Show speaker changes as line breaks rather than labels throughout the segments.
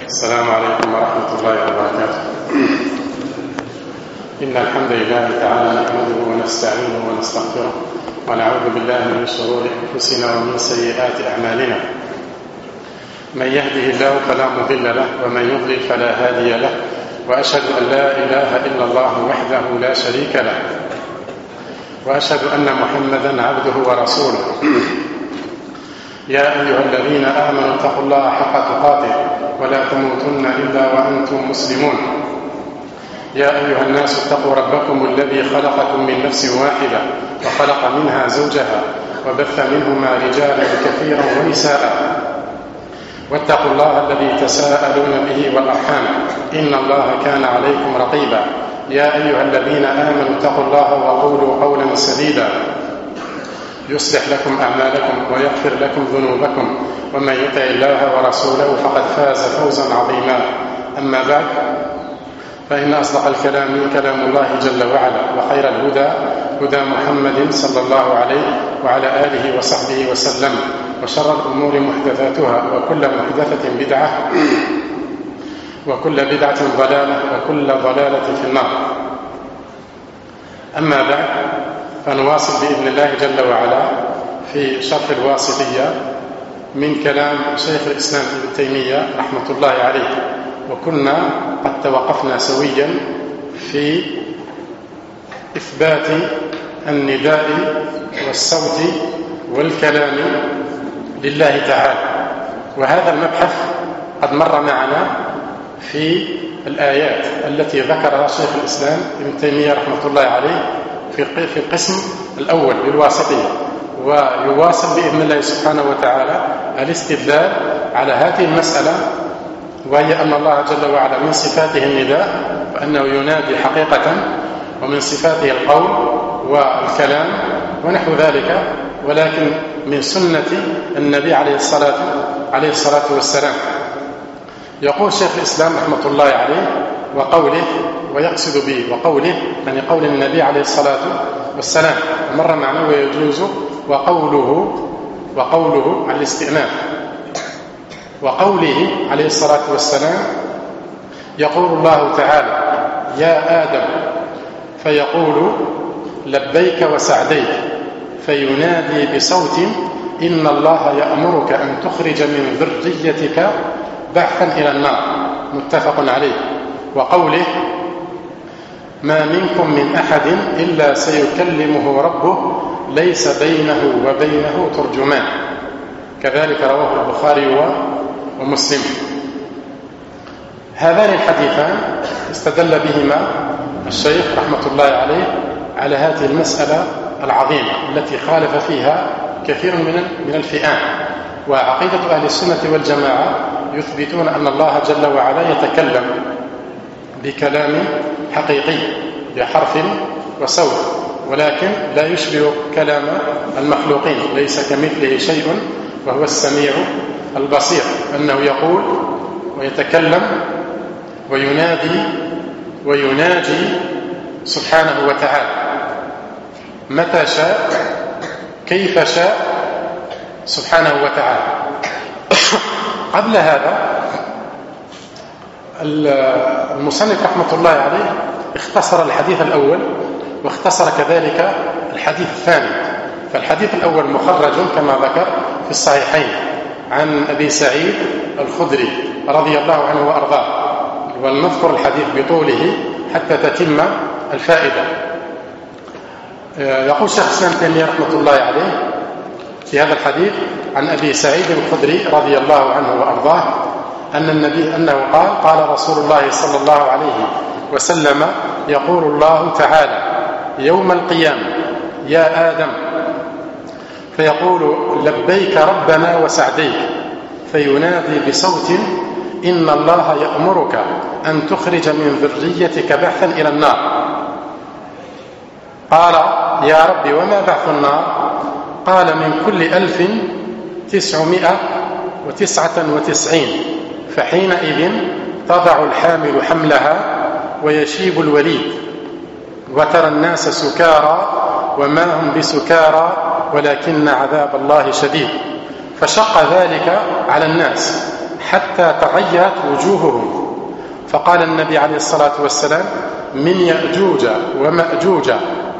السلام عليكم ورحمة الله وبركاته. إن الحمد لله تعالى نحمده ونستعينه ونستغفره ونعوذ بالله من شرور أنفسنا ومن سيئات أعمالنا. من يهده الله فلا مضل له ومن يضلل فلا هادي له، وأشهد أن لا إله إلا الله وحده لا شريك له، وأشهد أن محمدا عبده ورسوله. يا أيها الذين آمنوا اتقوا الله حق تقاته ولا تموتن إلا وأنتم مسلمون. يا أيها الناس اتقوا ربكم الذي خلقكم من نفس واحدة وخلق منها زوجها وبث منهما رجالا كثيرا ونساء، واتقوا الله الذي تساءلون به والأرحام إن الله كان عليكم رقيبا. يا أيها الذين آمنوا اتقوا الله وقولوا قولا سديدا يصلح لكم أعمالكم ويغفر لكم ذنوبكم، ومن يطع الله ورسوله فقد فاز فوزا عظيما. أما بعد، فإن أصدق الكلام كلام الله جل وعلا، وخير الهدى هدى محمد صلى الله عليه وعلى آله وصحبه وسلم، وشر الأمور محدثاتها، وكل محدثة بدعة، وكل بدعة ضلالة، وكل ضلالة في النار. أما بعد، فنواصل بإذن الله جل وعلا في شرح الواسطية من كلام شيخ الإسلام ابن تيمية رحمة الله عليه. وكنا قد توقفنا سويا في إثبات النداء والصوت والكلام لله تعالى، وهذا المبحث قد مر معنا في الآيات التي ذكرها شيخ الإسلام ابن تيمية رحمة الله عليه في القسم الأول للواسطية، ويواصل بإذن الله سبحانه وتعالى الاستدلال على هذه المسألة، وهي أن الله جل وعلا من صفاته النداء، فأنه ينادي حقيقة، ومن صفاته القول والكلام ونحو ذلك، ولكن من سنة النبي عليه الصلاة والسلام. يقول شيخ الإسلام رحمة الله عليه وقوله، ويقصد به وقوله يعني قول النبي عليه الصلاة والسلام، مر معنا ويجوز وقوله على الاستئناف، وقوله عليه الصلاة والسلام يقول الله تعالى: يا آدم، فيقول لبيك وسعديك، فينادي بصوت: إن الله يأمرك أن تخرج من ذريتك بعثا إلى النار، متفق عليه. وقوله: ما منكم من أحد إلا سيكلمه ربه ليس بينه وبينه ترجمان، كذلك رواه البخاري ومسلم. هذان الحديثان استدل بهما الشيخ رحمة الله عليه على هذه المسألة العظيمة التي خالف فيها كثير من الفئات. وعقيدة أهل السنة والجماعة يثبتون أن الله جل وعلا يتكلم بكلام حقيقي بحرف وصوت، ولكن لا يشبه كلام المخلوقين، ليس كمثله شيء وهو السميع البصير، أنه يقول ويتكلم ويناجي سبحانه وتعالى متى شاء كيف شاء سبحانه وتعالى. قبل هذا المصنف رحمة الله عليه اختصر الحديث الأول، واختصر كذلك الحديث الثاني. فالحديث الأول مخرج كما ذكر في الصحيحين عن أبي سعيد الخدري رضي الله عنه وأرضاه، ولنذكر الحديث بطوله حتى تتم الفائدة. يقول شيخ الإسلام تيمية رحمة الله عليه في هذا الحديث عن أبي سعيد الخدري رضي الله عنه وأرضاه أنه قال رسول الله صلى الله عليه وسلم: يقول الله تعالى يوم القيامة: يا آدم، فيقول لبيك ربنا وسعديك، فينادي بصوت: إن الله يأمرك أن تخرج من ذريتك بعثا إلى النار. قال: يا رب، وما بعث النار؟ قال: من كل 1999، فحينئذ تضع الحامل حملها ويشيب الوليد، وترى الناس سكارى وما هم بسكارى ولكن عذاب الله شديد. فشق ذلك على الناس، حتى تغيرت وجوههم. فقال النبي عليه الصلاة والسلام: من يأجوج ومأجوج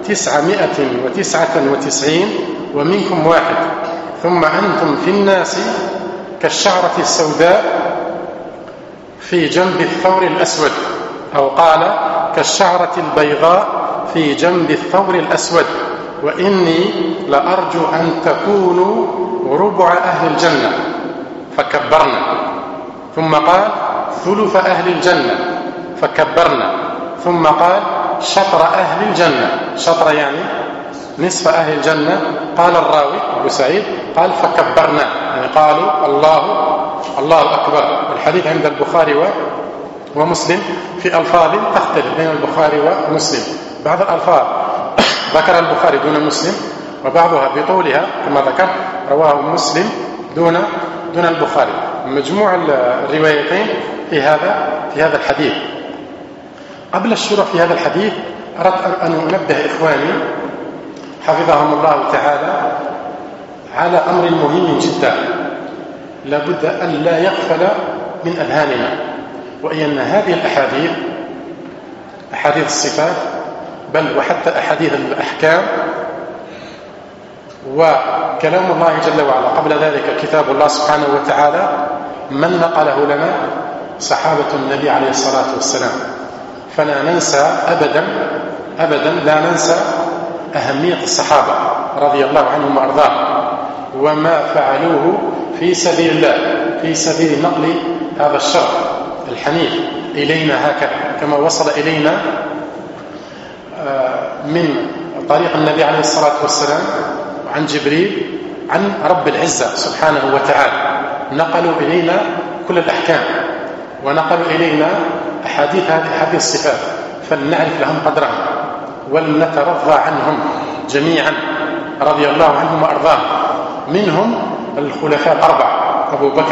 999 ومنكم واحد، ثم أنتم في الناس كالشعرة السوداء في جنب الثور الأسود، أو قال كالشعرة البيضاء في جنب الثور الأسود، وإني لأرجو أن تكونوا ربع أهل الجنة. فكبرنا. ثم قال ثلث أهل الجنة، فكبرنا. ثم قال شطر أهل الجنة، شطر يعني نصف أهل الجنة. قال الراوي أبو سعيد قال فكبرنا، يعني قالوا الله أكبر. الحديث عند البخاري ومسلم في ألفاظ تختلف بين البخاري ومسلم. بعض الألفاظ ذكر البخاري دون مسلم، وبعضها بطولها كما ذكر رواه مسلم دون البخاري. مجموع الروايتين في هذا الحديث. قبل الشروع في هذا الحديث أردت أن أنبه إخواني حفظهم الله تعالى على أمر مهم جدا لابد أن لا يغفل من أذهاننا، وهي أن هذه الأحاديث، أحاديث الصفات، بل وحتى أحاديث الأحكام وكلام الله جل وعلا، قبل ذلك كتاب الله سبحانه وتعالى، من نقله لنا صحابة النبي عليه الصلاة والسلام. فلا ننسى أبدا لا ننسى أهمية الصحابة رضي الله عنهم وأرضاهم وما فعلوه في سبيل الله، في سبيل نقل هذا الشرع الحنيف إلينا هكذا كما وصل إلينا من طريق النبي عليه الصلاة والسلام عن جبريل عن رب العزة سبحانه وتعالى. نقلوا إلينا كل الأحكام ونقلوا إلينا أحاديث الصفات، فلنعرف لهم قدرهم ولنترضى عنهم جميعا رضي الله عنهم وأرضاهم. منهم الخلفاء الأربعة أبو بكر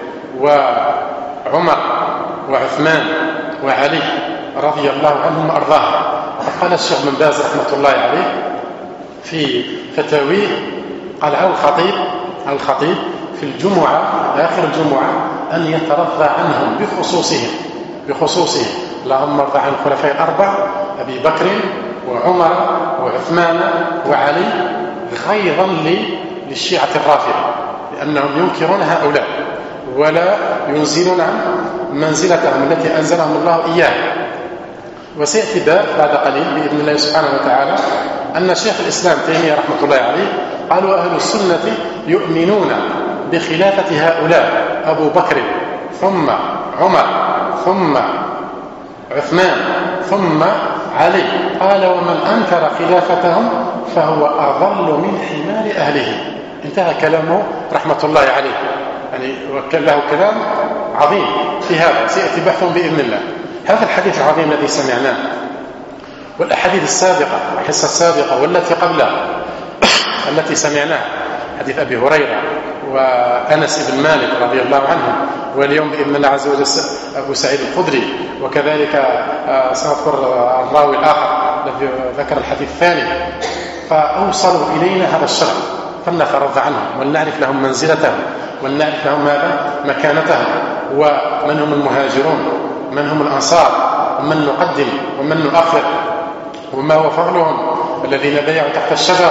وعمر وعثمان وعلي رضي الله عنهم وأرضاهم. قال الشيخ بن باز رحمة الله عليه في فتاويه، قال على الخطيب في الجمعة آخر الجمعة أن يترضى عنهم بخصوصهم اللهم ارضى عن الخلفاء الأربعة أبي بكر وعمر وعثمان وعلي، غيظا للشيعة الرافضة، لأنهم ينكرون هؤلاء ولا ينزلون عن منزلتهم التي أنزلهم الله إياها. وسيأتي بعد قليل بإذن الله سبحانه وتعالى أن شيخ الإسلام تيمية رحمة الله عليه قالوا أهل السنة يؤمنون بخلافة هؤلاء أبو بكر ثم عمر ثم عثمان ثم علي. قال ومن أنكر خلافتهم فهو أضل من حمار أهله. انتهى كلامه رحمة الله عليه، يعني وكان له كلام عظيم في هذا، سيأتي بحث بإذن الله. هذا الحديث العظيم الذي سمعناه والأحاديث السابقة، الحصة السابقة والتي قبلها التي سمعناها، حديث أبي هريرة وأنس بن مالك رضي الله عنه، واليوم بإذن الله عز وجل أبو سعيد الخدري، وكذلك سنذكر الراوي الآخر الذي ذكر الحديث الثاني. فأوصلوا إلينا هذا الشرع فلنترضى عنهم ولنعرف لهم منزلتهم ولنعرف لهم ماذا مكانتهم، ومن هم المهاجرون من هم الأنصار ومن نقدم ومن نؤخر، وما هو فضلهم الذين بيعوا تحت الشجرة،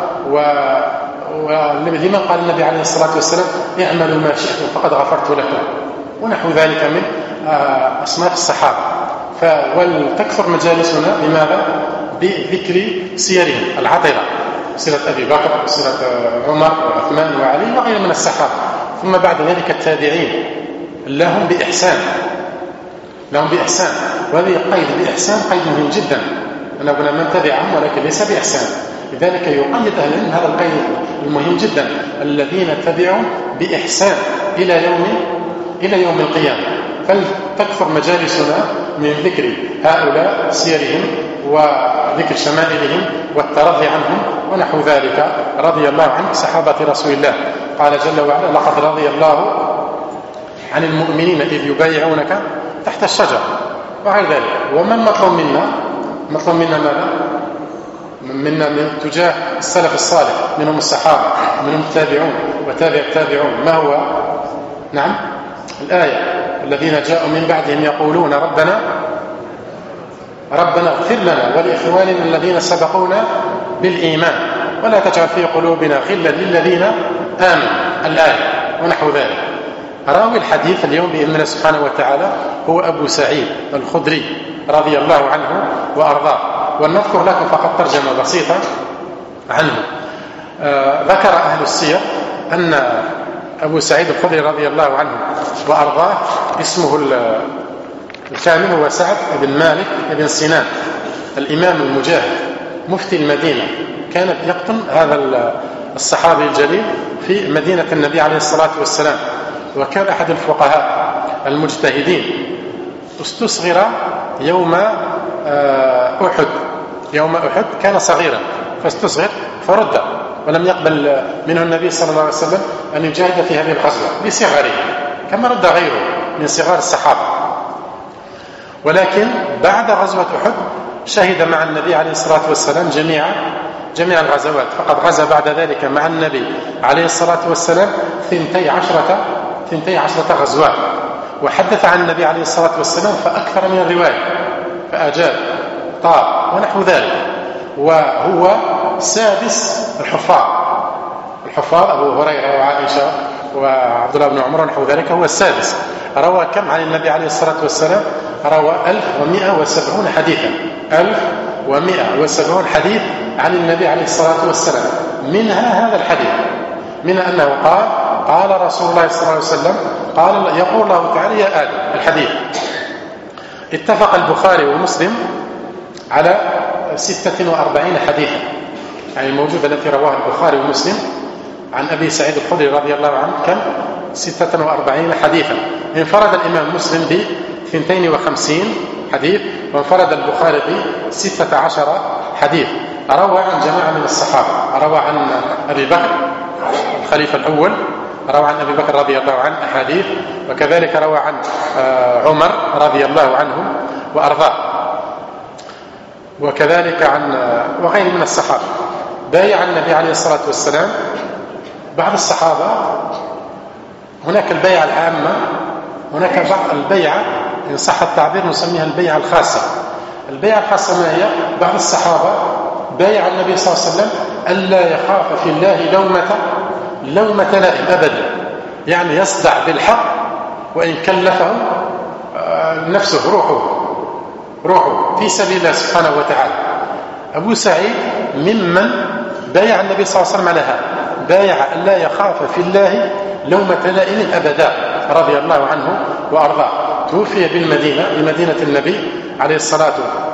ولما قال النبي عليه الصلاة والسلام اعملوا ما شئتم فقد غفرت لكم، ونحو ذلك من أصناف الصحابة. ولتكثر مجالسنا لماذا؟ بذكر سيرهم العطرة، سيرة أبي بكر وسيرة عمر وعثمان وعلي وغير من الصحابة، ثم بعد ذلك التابعين لهم بإحسان. وهذه قيد بإحسان قيد مهم جدا، أنا قلنا من تبعهم ولكن ليس بإحسان، لذلك يقيد أهل العلم هذا القيد المهم جدا، الذين تبعوا بإحسان إلى يوم القيامة. فلتكثر مجالسنا من ذكر هؤلاء سيرهم وذكر شمائلهم والترضي عنهم ونحو ذلك رضي الله عن صحابة رسول الله. قال جل وعلا لقد رضي الله عن المؤمنين إذ يبايعونك تحت الشجرة وغير ذلك. ومن مطلوب منا ماذا؟ منا من تجاه السلف الصالح، منهم الصحابة منهم التابعون وتابع التابعون، ما هو؟ نعم الآية الذين جاءوا من بعدهم يقولون ربنا اغفر لنا ولإخواننا الذين سبقونا بالإيمان ولا تجعل في قلوبنا غلا للذين آمنوا، الآية ونحو ذلك. راوي الحديث اليوم بإذن الله سبحانه وتعالى هو أبو سعيد الخدري رضي الله عنه وأرضاه، ونذكر لكم فقط ترجمة بسيطة عنه. ذكر أهل السير أن أبو سعيد الخدري رضي الله عنه وأرضاه اسمه الكامل هو سعد بن مالك بن سنان الإمام المجاهد مفتي المدينة، كانت يقطن هذا الصحابي الجليل في مدينة النبي عليه الصلاة والسلام، وكان أحد الفقهاء المجتهدين. استصغر يوم أحد، يوم أحد كان صغيرا فاستصغر فرد، ولم يقبل منه النبي صلى الله عليه وسلم أن يجاهد في هذه الغزوة بصغره كما رد غيره من صغار الصحابة. ولكن بعد غزوة أحد شهد مع النبي عليه الصلاة والسلام جميع الغزوات، فقد غزا بعد ذلك مع النبي عليه الصلاة والسلام 12 غزوات، وحدث عن النبي عليه الصلاة والسلام فأكثر من الرواية، فأجاب طاب ونحو ذلك. وهو سادس الحفاظ أبو هريرة وعائشة وعبد الله بن عمر ونحو ذلك، هو السادس. روى كم عن النبي عليه الصلاة والسلام؟ روى 1170 حديثا، 1170 حديث عن النبي عليه الصلاة والسلام، منها هذا الحديث، من أنه قال رسول الله صلى الله عليه وسلم يقول الله تعالى يا آدم. الحديث اتفق البخاري ومسلم على 46 حديثا، يعني الموجودة التي رواه البخاري ومسلم عن أبي سعيد الخدري رضي الله عنه كم 46 حديثا. انفرد الإمام مسلم ب 52 حديث، وانفرد البخاري ب 16 حديث. روى عن جماعة من الصحابة، روى عن أبي بكر الخليفة الأول، روى عن أبي بكر رضي الله عنه أحاديث، وكذلك روى عن عمر رضي الله عنه وأرضاه، وكذلك عن وغير من الصحابة. بايع النبي عليه الصلاة والسلام بعض الصحابة. هناك البيعة العامة، هناك بعض البيعة إن صح التعبير نسميها البيعة الخاصة. البيعة الخاصة ما هي؟ بعض الصحابة بايع النبي صلى الله عليه وسلم ألا يخاف في الله لومة لائم أبدا، يعني يصدع بالحق وإن كلفه نفسه روحه في سبيل الله سبحانه وتعالى. أبو سعيد ممن بايع النبي صلى الله عليه وسلم على هذا، بايع ألا يخاف في الله لومة لائم أبدا رضي الله عنه وأرضاه. توفي بمدينة النبي عليه الصلاة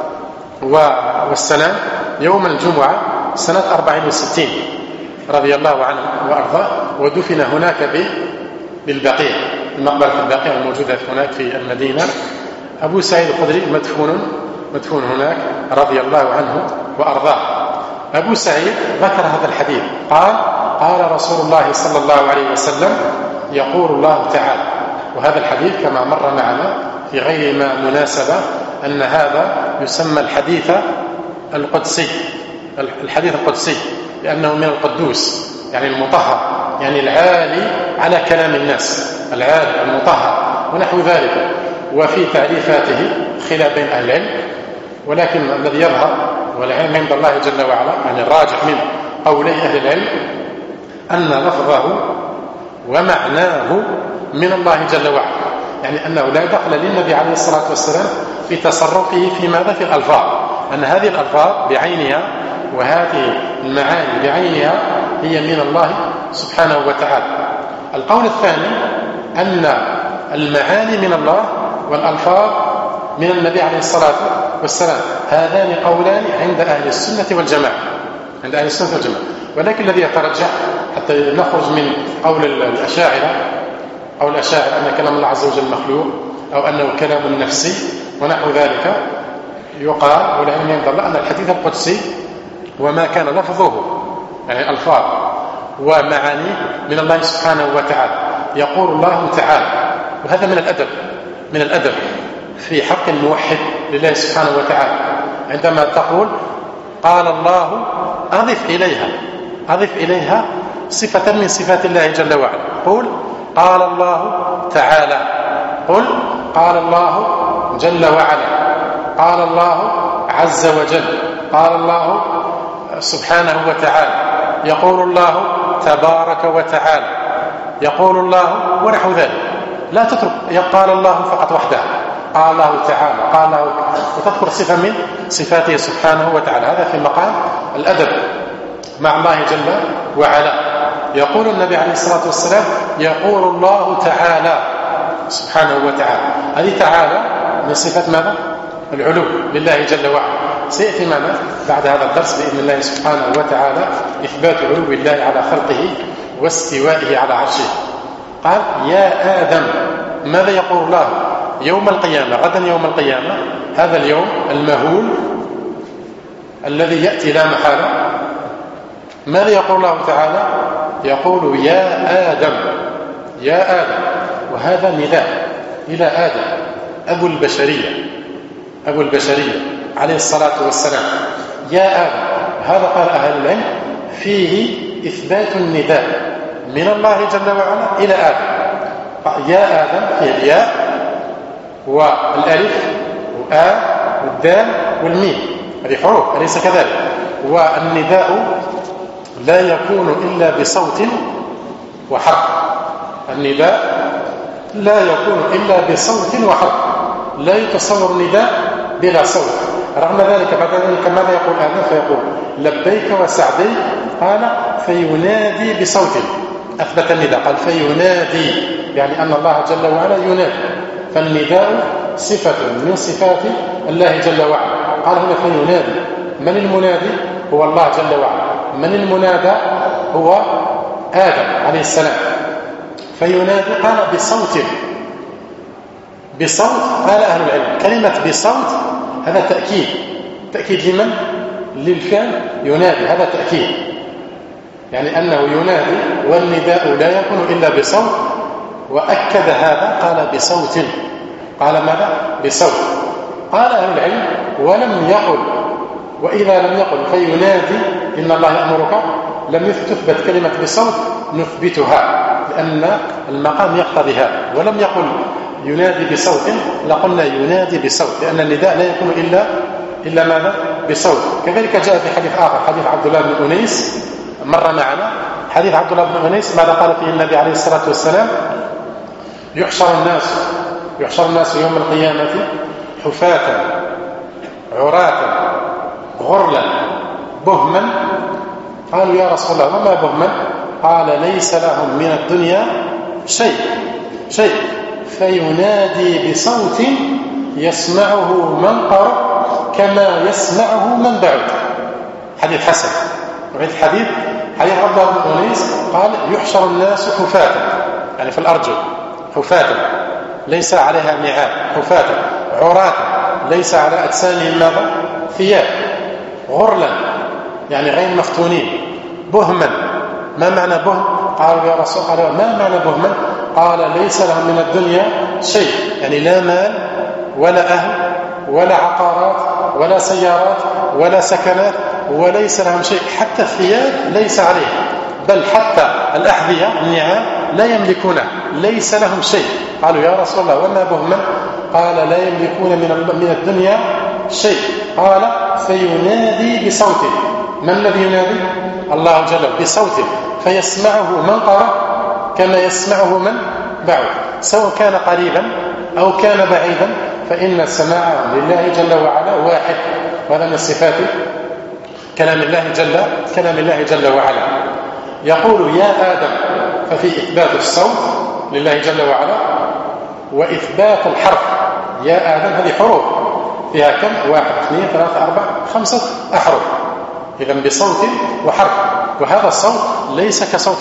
والسلام يوم الجمعة سنة 64 رضي الله عنه وأرضاه، ودفن هناك بالبقيع، المقبرة البقيع الموجودة هناك في المدينة. أبو سعيد الخدري مدفون هناك رضي الله عنه وأرضاه. أبو سعيد ذكر هذا الحديث، قال رسول الله صلى الله عليه وسلم يقول الله تعالى. وهذا الحديث كما مر معنا في غير ما مناسبة أن هذا يسمى الحديث القدسي، الحديث القدسي، لأنه من القدوس يعني المطهر، يعني العالي على كلام الناس، العالي المطهر ونحو ذلك. وفي تعريفاته خلاف بين أهل العلم، ولكن الذي يظهر والعلم عند الله جل وعلا، يعني الراجح من قولي أهل العلم أن لفظه ومعناه من الله جل وعلا، يعني أنه لا دخل للنبي عليه الصلاة والسلام في تصرفه في ماذا؟ في الألفاظ، أن هذه الألفاظ بعينها وهذه المعاني بعينها هي من الله سبحانه وتعالى. القول الثاني أن المعاني من الله والألفاظ من النبي عليه الصلاة والسلام. هذان قولان عند أهل السنة والجماعة، ولكن الذي يترجح حتى نخرج من قول الأشاعرة أن كلام الله عز وجل مخلوق أو أنه كلام نفسي ونحو ذلك، يقال والعلم عند الله أن الحديث القدسي وما كان لفظه يعني ألفاظ ومعاني من الله سبحانه وتعالى. يقول الله تعالى، وهذا من الأدب في حق الموحد لله سبحانه وتعالى، عندما تقول قال الله أضف إليها صفة من صفات الله جل وعلا. قول قال الله تعالى. قل قال الله جل وعلا، قال الله عز وجل، قال الله سبحانه وتعالى، يقول الله تبارك وتعالى، يقول الله ونحو ذلك. لا تترك قال الله فقط وحده، قال الله تعالى، قال الله، وتذكر صفة من صفاته سبحانه وتعالى. هذا في مقام الأدب مع الله جل وعلا. يقول النبي عليه الصلاة والسلام يقول الله تعالى سبحانه وتعالى. هذه تعالى من صفة ماذا؟ العلو لله جل وعلا. سيأتي معنا بعد هذا الدرس بإذن الله سبحانه وتعالى إثبات علو الله على خلقه واستوائه على عرشه. قال يا آدم. ماذا يقول الله يوم القيامة؟ غدا يوم القيامة، هذا اليوم المهول الذي يأتي لا محالة. ماذا يقول الله تعالى؟ يقول يا آدم، يا آدم. وهذا نداء إلى آدم أبو البشرية، أبو البشرية عليه الصلاة والسلام. يا آدم. هذا قال أهل العلم فيه إثبات النداء من الله جل وعلا إلى آدم. يا آدم فيه الياء والألف وآ والدال والميم، هذه حروف، أليس كذلك؟ والنداء لا يكون إلا بصوت وحرف. النداء لا يكون إلا بصوت وحرف، لا يتصور النداء بلا صوت. رغم ذلك بعد ذلك ماذا يقول آدم؟ فيقول لبيك وسعديك. قال فينادي بصوت، أثبت النداء، قال فينادي، يعني أن الله جل وعلا ينادي. فالنداء صفة من صفات الله جل وعلا. قال هنا فينادي. من المنادي؟ هو الله جل وعلا. من المنادى؟ هو آدم عليه السلام. فينادي قال بصوت. بصوت قال أهل العلم كلمة بصوت هذا تأكيد. تأكيد لمن؟ للفعل ينادي، هذا تأكيد، يعني أنه ينادي والنداء لا يكون إلا بصوت. وأكد هذا قال بصوت. قال ماذا؟ بصوت. قال أهل العلم ولم يقل، وإذا لم يقل فينادي إن الله يأمرك، لم تثبت كلمة بصوت نثبتها، لأن المقام يقتضي هذا. ولم يقل ينادي بصوت، لقلنا ينادي بصوت، لأن النداء لا يكون إلا ماذا؟ بصوت. كذلك جاء في حديث آخر، حديث عبد الله بن أنيس مر معنا. حديث عبد الله بن أنيس ماذا قال فيه النبي عليه الصلاة والسلام؟ يحشر الناس يوم القيامة حفاة عراة غرلا بهما. قالوا يا رسول الله وما بهما؟ قال ليس لهم من الدنيا شيء. فينادي بصوت يسمعه من قرب كما يسمعه من بعد. حديث حسن. حديث عبد الله بن أنيس قال يحشر الناس حفاة، يعني في الأرجل حفاة ليس عليها نعال، حفاة عراة ليس على أجسامهم ماذا؟ ثياب، غرلا يعني غير مفتونين، بهما. ما معنى بهم؟ قالوا يا رسول الله ما معنى بهما؟ قال ليس لهم من الدنيا شيء، يعني لا مال ولا أهل ولا عقارات ولا سيارات ولا سكنات، وليس لهم شيء، حتى الثياب ليس عليها، بل حتى الأحذية النعال لا يملكونها، ليس لهم شيء. قالوا يا رسول الله وما بهما؟ قال لا يملكون من الدنيا شيء. قال فينادي بصوته. من الذي ينادي؟ الله جل بصوته، فيسمعه من قرب كما يسمعه من بعد، سواء كان قريبا أو كان بعيدا، فإن سماعه لله جل وعلا واحد. وهذا من صفات كلام الله جل وعلا. يقول يا آدم، ففي إثبات الصوت لله جل وعلا وإثبات الحرف. يا آدم هذه حروف فيها كم؟ 1 2 3 4 5 أحرف، إذا بصوت وحرف. وهذا الصوت ليس كصوت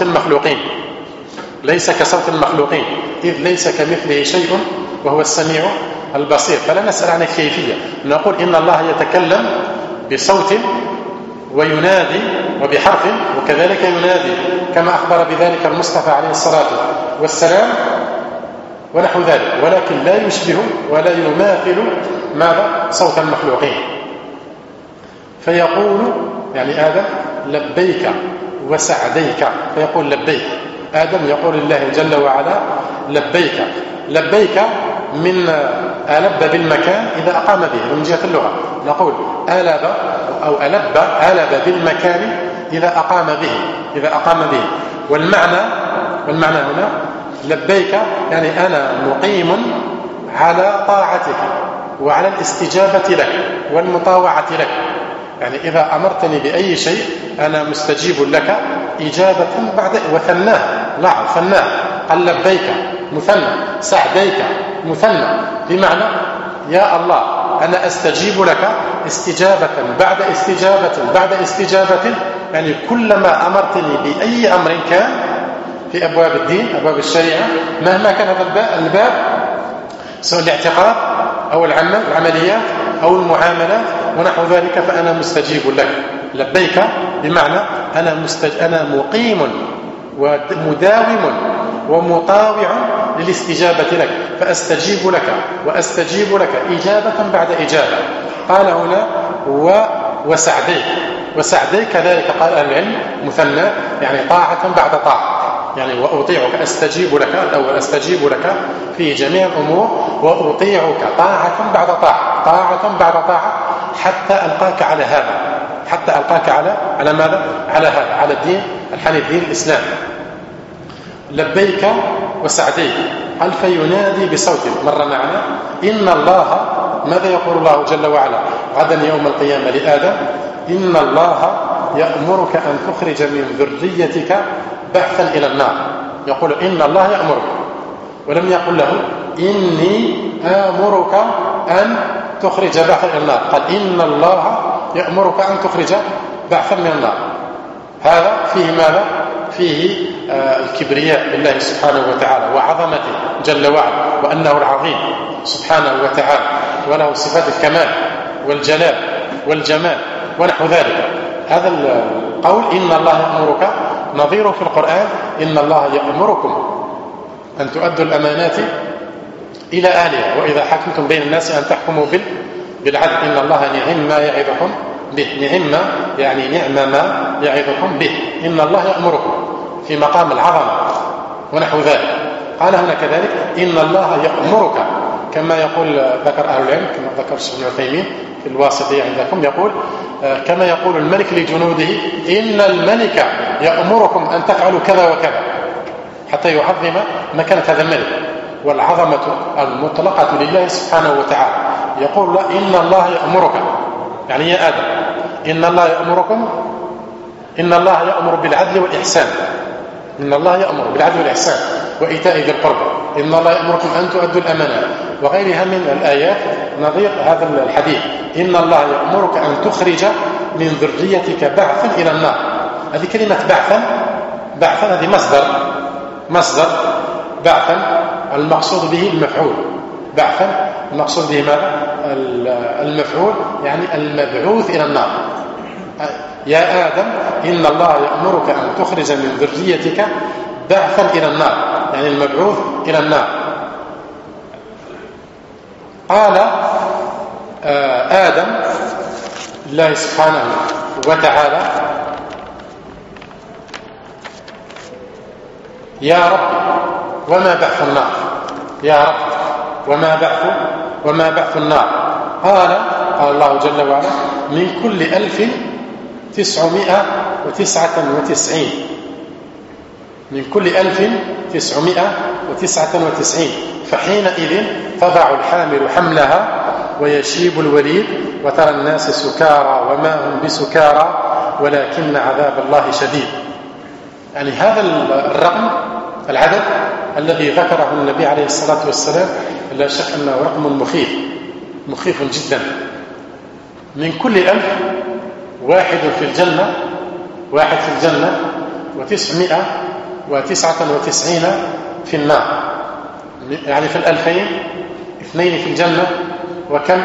المخلوقين، إذ ليس كمثله شيء وهو السميع البصير. فلا نسأل عن الكيفية، نقول إن الله يتكلم بصوت وينادي وبحرف، وكذلك ينادي كما أخبر بذلك المصطفى عليه الصلاة والسلام ونحو ذلك، ولكن لا يشبه ولا يماثل ماذا؟ صوت المخلوقين. فيقول يعني آدم لبيك وسعديك، فيقول لبيك آدم يقول الله جل وعلا لبيك. لبيك من ألب بالمكان إذا أقام به، من جهة اللغة نقول ألب أو ألب بالمكان إذا أقام به. والمعنى هنا لبيك يعني أنا مقيم على طاعتك وعلى الاستجابة لك والمطاوعة لك. يعني إذا أمرتني بأي شيء أنا مستجيب لك إجابة بعد. وثناه، لاحظ ثناه، قال لبيك مثنى، سعديك مثنى، بمعنى يا الله أنا أستجيب لك استجابة بعد استجابة بعد استجابة. يعني كلما أمرتني بأي أمر كان في أبواب الدين، أبواب الشريعة، مهما كان هذا الباب، سواء الاعتقاد أو العمليات أو المعاملات ونحو ذلك، فأنا مستجيب لك. لبيك بمعنى أنا مقيم ومداوم ومطاوع للاستجابة لك، فأستجيب لك وأستجيب لك إجابة بعد إجابة. قال هنا وسعديك كذلك قال أهل العلم مثنى، يعني طاعة بعد طاعة، يعني وأطيعك أستجيب لك الأول، أستجيب لك في جميع الأمور، وأطيعك طاعة بعد طاعة حتى ألقاك على هذا، حتى ألقاك على ماذا؟ على هذا، على الدين الحنيف، دين الإسلام. لبيك وسعديك. قال فينادي بصوت، مر معنا إن الله، ماذا يقول الله جل وعلا غدا يوم القيامة لآدم؟ إن الله يأمرك أن تخرج من ذريتك بعثا إلى النار. يقول إن الله يأمرك، ولم يقل له إني آمرك أن تخرج بعثا إلى النار، قال إن الله يأمرك أن تخرج بعثا من النار. هذا فيه ماذا؟ فيه الكبرياء لله سبحانه وتعالى وعظمته جل وعلا، وأنه العظيم سبحانه وتعالى، وله صفات الكمال والجلال والجمال ونحو ذلك. هذا القول إن الله يأمرك نظيره في القرآن إن الله يأمركم أن تؤدوا الأمانات إلى أهلها وإذا حكمتم بين الناس أن تحكموا بالعدل إن الله نعم ما يعظكم به. نعم يعني نعم ما يعظكم به. إن الله يأمركم في مقام العظمة ونحو ذلك. قال هنا كذلك إن الله يأمرك، كما يقول ذكر أهل العلم، كما ذكر الشيخ ابن عثيمين في الواسطية عندكم، يقول كما يقول الملك لجنوده إن الملك يأمركم أن تفعلوا كذا وكذا، حتى يعظم مكانة هذا الملك والعظمة المطلقة لله سبحانه وتعالى. يقول لا إن الله يأمرك، يعني يا آدم إن الله يأمركم، إن الله يأمر بالعدل والإحسان، إن الله يأمر بالعدل والإحسان وإيتاء ذي القربى، إن الله يأمركم أن تؤدوا الأمانات، وغيرها من الآيات نظير هذا الحديث. إن الله يأمرك أن تخرج من ذريتك بعثا إلى النار. هذه كلمة بعثا هذه مصدر بعثا، المقصود به المفعول. بعثا المقصود به ماذا؟ المفعول، يعني المبعوث إلى النار. يا آدم إن الله يأمرك أن تخرج من ذريتك بعثا إلى النار، يعني المبعوث إلى النار. قال آدم الله سبحانه وتعالى يا رب وما بعث النار، يا رب وما بعث النار. قال الله جل وعلا من كل 1999، من كل 1999 فحينئذ تضع الحامل حملها ويشيب الوليد وترى الناس سكارى وما هم بسكارى ولكن عذاب الله شديد. يعني هذا الرقم، العدد الذي ذكره النبي عليه الصلاة والسلام، لا شك أنه رقم مخيف جدا. من كل 1000 واحد في الجنة، 999 في النار. يعني في 2000 2 في الجنة وكم؟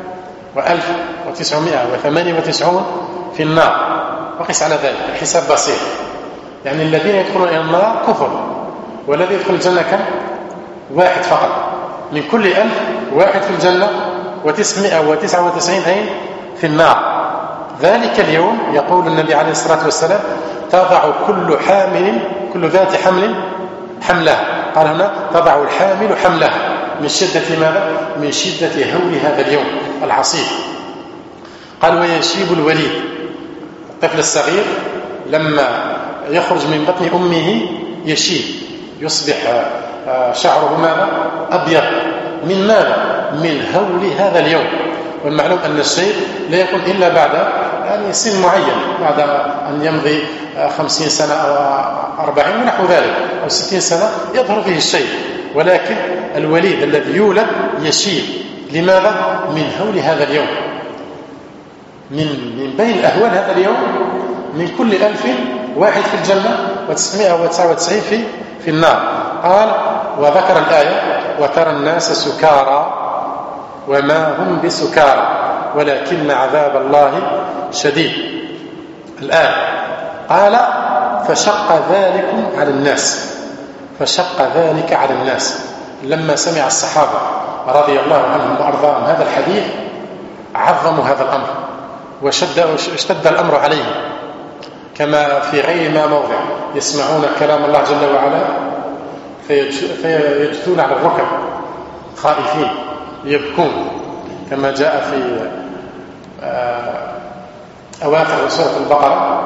1998 في النار. وقس على ذلك، الحساب بسيط. يعني الذين يدخلون إلى النار كفر، والذي يدخل الجنة كم؟ 1 فقط. من كل 1000 واحد في الجنة و999 أين؟ في النار. ذلك اليوم يقول النبي عليه الصلاة والسلام تضع كل حامل كل ذات حمل حملها. قال هنا تضع الحامل حملها من شدة ماذا؟ من شدة هول هذا اليوم العصيب. قال ويشيب الوليد، الطفل الصغير لما يخرج من بطن أمه يشيب، يصبح شعره ماذا؟ أبيض. من ماذا؟ من هول هذا اليوم. والمعلوم أن الشيء لا يكون إلا بعد يعني سن معين، بعد أن يمضي 50 سنة أو 40 ونحو ذلك أو 60 سنة يظهر فيه الشيء. ولكن الوليد الذي يولد يشيب. لماذا؟ من هول هذا اليوم، من بين أهوال هذا اليوم. من كل 1000 واحد في الجنة و999 في النار. قال وذكر الآية وترى الناس سكارى وما هم بسكارى ولكن عذاب الله شديد. الآن قال فشق ذلكم على الناس، فشق ذلك على الناس. لما سمع الصحابة رضي الله عنهم وأرضاهم هذا الحديث عظموا هذا الأمر واشتد الأمر عليهم، كما في غير ما موضع يسمعون كلام الله جل وعلا فيجثون على الركب خائفين يبكون، كما جاء في أواخر سورة البقرة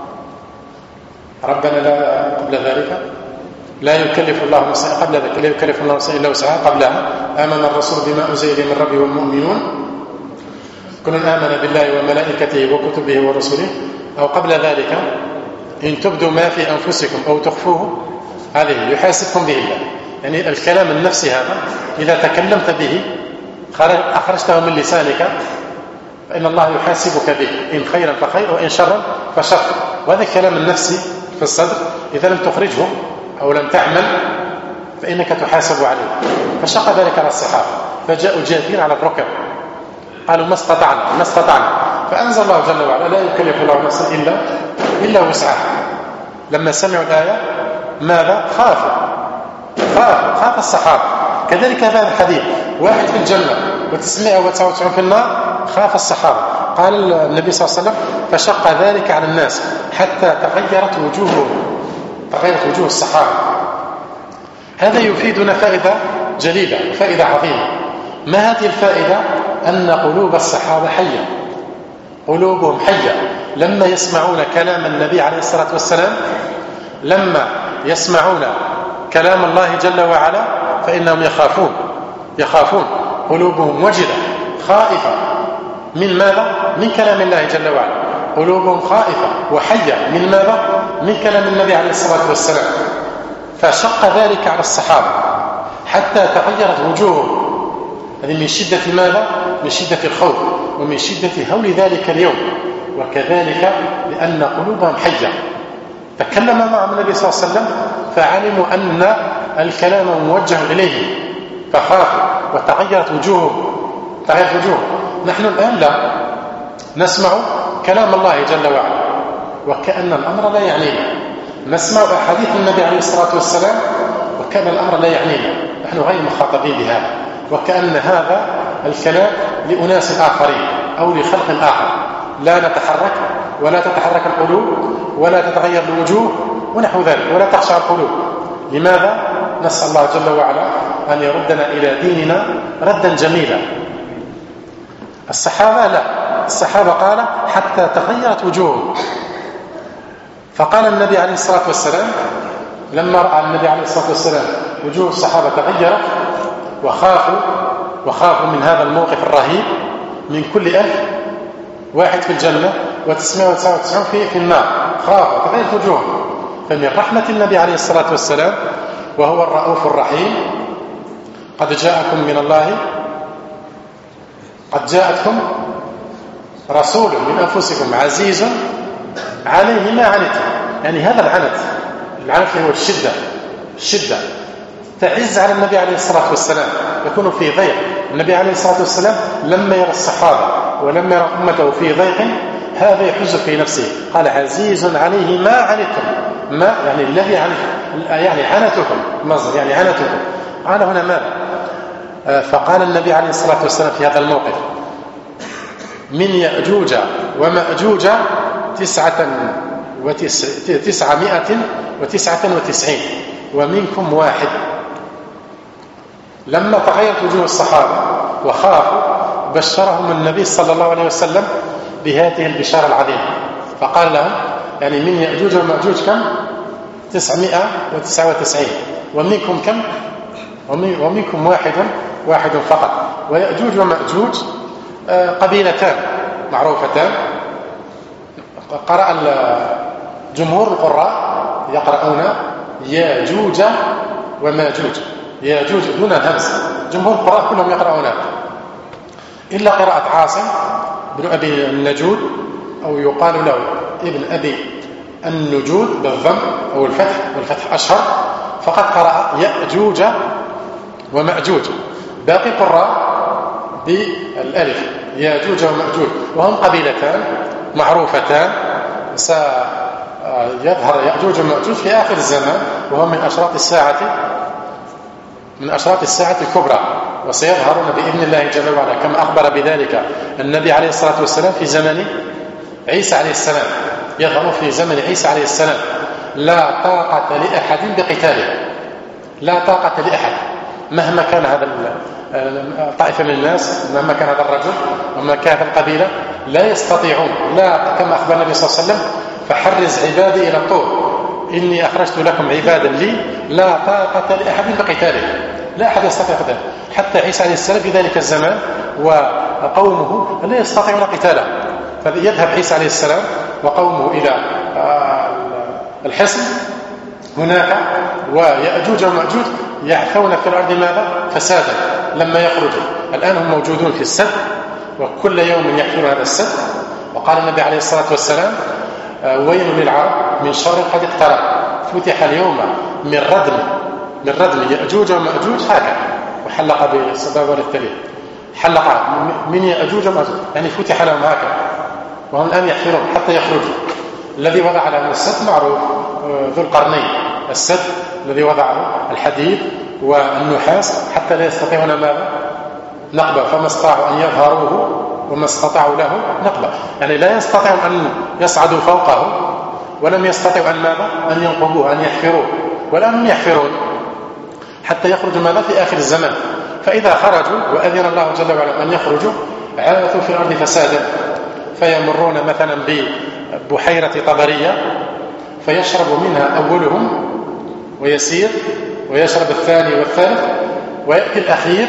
ربنا لا قبل ذلك لا يكلف الله نفسا قبل ذلك لا يكلف الله نفسا إلا وسعها. قبلها آمن الرسول بما أنزل إليه من ربه والمؤمنون كل آمن بالله وملائكته وكتبه ورسله. أو قبل ذلك إن تبدوا ما في أنفسكم أو تخفوه هذه يحاسبكم به الله. يعني الكلام النفسي هذا إذا تكلمت به أخرجته من لسانك فإن الله يحاسبك به، إن خيرا فخير وإن شرا فشر. وهذا الكلام النفسي في الصدر إذا لم تخرجه أو لم تعمل فإنك تحاسب عليه. فشق ذلك على الصحابة فجاءوا جاثين على الركب قالوا ما استطعنا. فأنزل الله جل وعلا لا يكلف الله نفسا إلا وسعها. لما سمعوا الآية ماذا؟ خاف الصحابة. كذلك هذا الحديث واحد في الجنة و999 في النار، خاف الصحابة. قال النبي صلى الله عليه وسلم فشق ذلك على الناس حتى تغيرت وجوه الصحابة. هذا يفيدنا فائدة جليلة وفائدة عظيمة. ما هذه الفائدة؟ أن قلوب الصحابة حية، قلوبهم حية لما يسمعون كلام النبي عليه الصلاة والسلام، لما يسمعون كلام الله جل وعلا فإنهم يخافون قلوبهم وجلة خائفة من ماذا؟ من كلام الله جل وعلا. قلوبهم خائفة وحية من ماذا؟ من كلام النبي عليه الصلاة والسلام. فشق ذلك على الصحابة حتى تغيرت وجوههم، هذه من شدة ماذا؟ من شدة الخوف ومن شدة هول ذلك اليوم. وكذلك لأن قلوبهم حية تكلم معهم النبي صلى الله عليه وسلم فعلموا أن الكلام موجه إليهم فخافوا وتغيرت وجوههم. نحن الآن لا نسمع كلام الله جل وعلا وكأن الأمر لا يعنينا، نسمع أحاديث النبي عليه الصلاة والسلام وكأن الأمر لا يعنينا، نحن غير مخاطبين بهذا، وكأن هذا الكلام لأناس آخرين أو لخلق آخر. لا نتحرك ولا تتحرك القلوب ولا تتغير الوجوه ونحو ذلك ولا تخشع القلوب. لماذا؟ نسأل الله جل وعلا أن يردنا إلى ديننا ردا جميلا. الصحابة لا، الصحابة قال حتى تغيرت وجوههم. فقال النبي عليه الصلاة والسلام لما رأى النبي عليه الصلاة والسلام وجوه الصحابة تغيرت وخافوا من هذا الموقف الرهيب، من كل 1000 واحد في الجنة و999 في النار، خافوا تغيرت وجوههم. فمن رحمة النبي عليه الصلاة والسلام وهو الرؤوف الرحيم قد جاءتكم رسول من أنفسكم عزيز عليه ما عنتم. يعني هذا العنت هو الشدة تعز على النبي عليه الصلاة والسلام، يكون في ضيق. النبي عليه الصلاة والسلام لما يرى الصحابة ولما يرى أمته في ضيق هذا يحز في نفسه، قال عزيز عليه ما عنتم. ما يعني الذي يعني عنتكم، مصدر يعني عنتكم. قال هنا ماذا؟ فقال النبي عليه الصلاة والسلام في هذا الموقف من يأجوج ومأجوج 999 ومنكم واحد. لما تغيرت وجوه الصحابة وخافوا بشرهم النبي صلى الله عليه وسلم بهذه البشارة العظيمة، فقال لهم يعني من يأجوج ومأجوج كم؟ 999 ومنكم كم؟ ومنكم واحد فقط. ويأجوج ومأجوج قبيلتان معروفتان. قرأ جمهور القراء يقرؤون ياجوج وماجوج، ياجوج دون الهمز، جمهور القراء كلهم يقرؤون إلا قراءة عاصم بن أبي النجود، أو يقال له ابن أبي النجود بالضم أو الفتح، والفتح أشهر، فقد قرأ يأجوج ومأجوج. باقي القراء بالألف ياجوج ومأجوج، وهم قبيلتان معروفتان سيظهر يأجوج ومأجوج في آخر الزمان، وهم من أشراط الساعة الكبرى، وسيظهرون بإذن الله جل وعلا كما أخبر بذلك النبي عليه الصلاة والسلام في زمن عيسى عليه السلام. يظهر في زمن عيسى عليه السلام لا طاقة لأحد بقتاله، لا طاقة لأحد مهما كان هذا طائفة من الناس، مهما كان هذا الرجل، مهما كانت القبيلة، لا يستطيعون. لا كما أخبر النبي صلى الله عليه وسلم فحرز عبادي إلى الطور إني أخرجت لكم عبادا لي لا طاقة لأحد بقتاله، لا أحد يستطيع قتاله. حتى عيسى عليه السلام في ذلك الزمان وقومه لا يستطيعون قتاله، فيذهب عيسى عليه السلام وقومه إلى الحصن هناك، ويأجوج ومأجوج يعثون في الأرض ماذا؟ فسادا لما يخرجوا. الآن هم موجودون في السد، وكل يوم يحفرون هذا السد. وقال النبي عليه الصلاة والسلام ويل للعرب من شر قد اقترب، فتح اليوم من ردم يأجوج ومأجوج هكذا، وحلق بسباب التليه، حلق من يأجوج ومأجوج يعني فتح لهم هكذا، وهم الآن يحفرون حتى يخرجوا. الذي وضع لهم السد معروف، ذو القرنين، السد الذي وضعه الحديد والنحاس حتى لا يستطيعون ماذا؟ نقبة، فما استطاعوا أن يظهروه وما استطاعوا له نقبة، يعني لا يستطيعون أن يصعدوا فوقه، ولم يستطيعوا أن ماذا؟ أن ينقبوه، أن يحفروه، والآن هم يحفرون حتى يخرجوا ماذا؟ في آخر الزمان. فإذا خرجوا وأذن الله جل وعلا أن يخرجوا عاثوا في الأرض فسادا، فيمرون مثلا ببحيرة طبرية فيشرب منها أولهم ويسير، ويشرب الثاني والثالث، ويأتي الأخير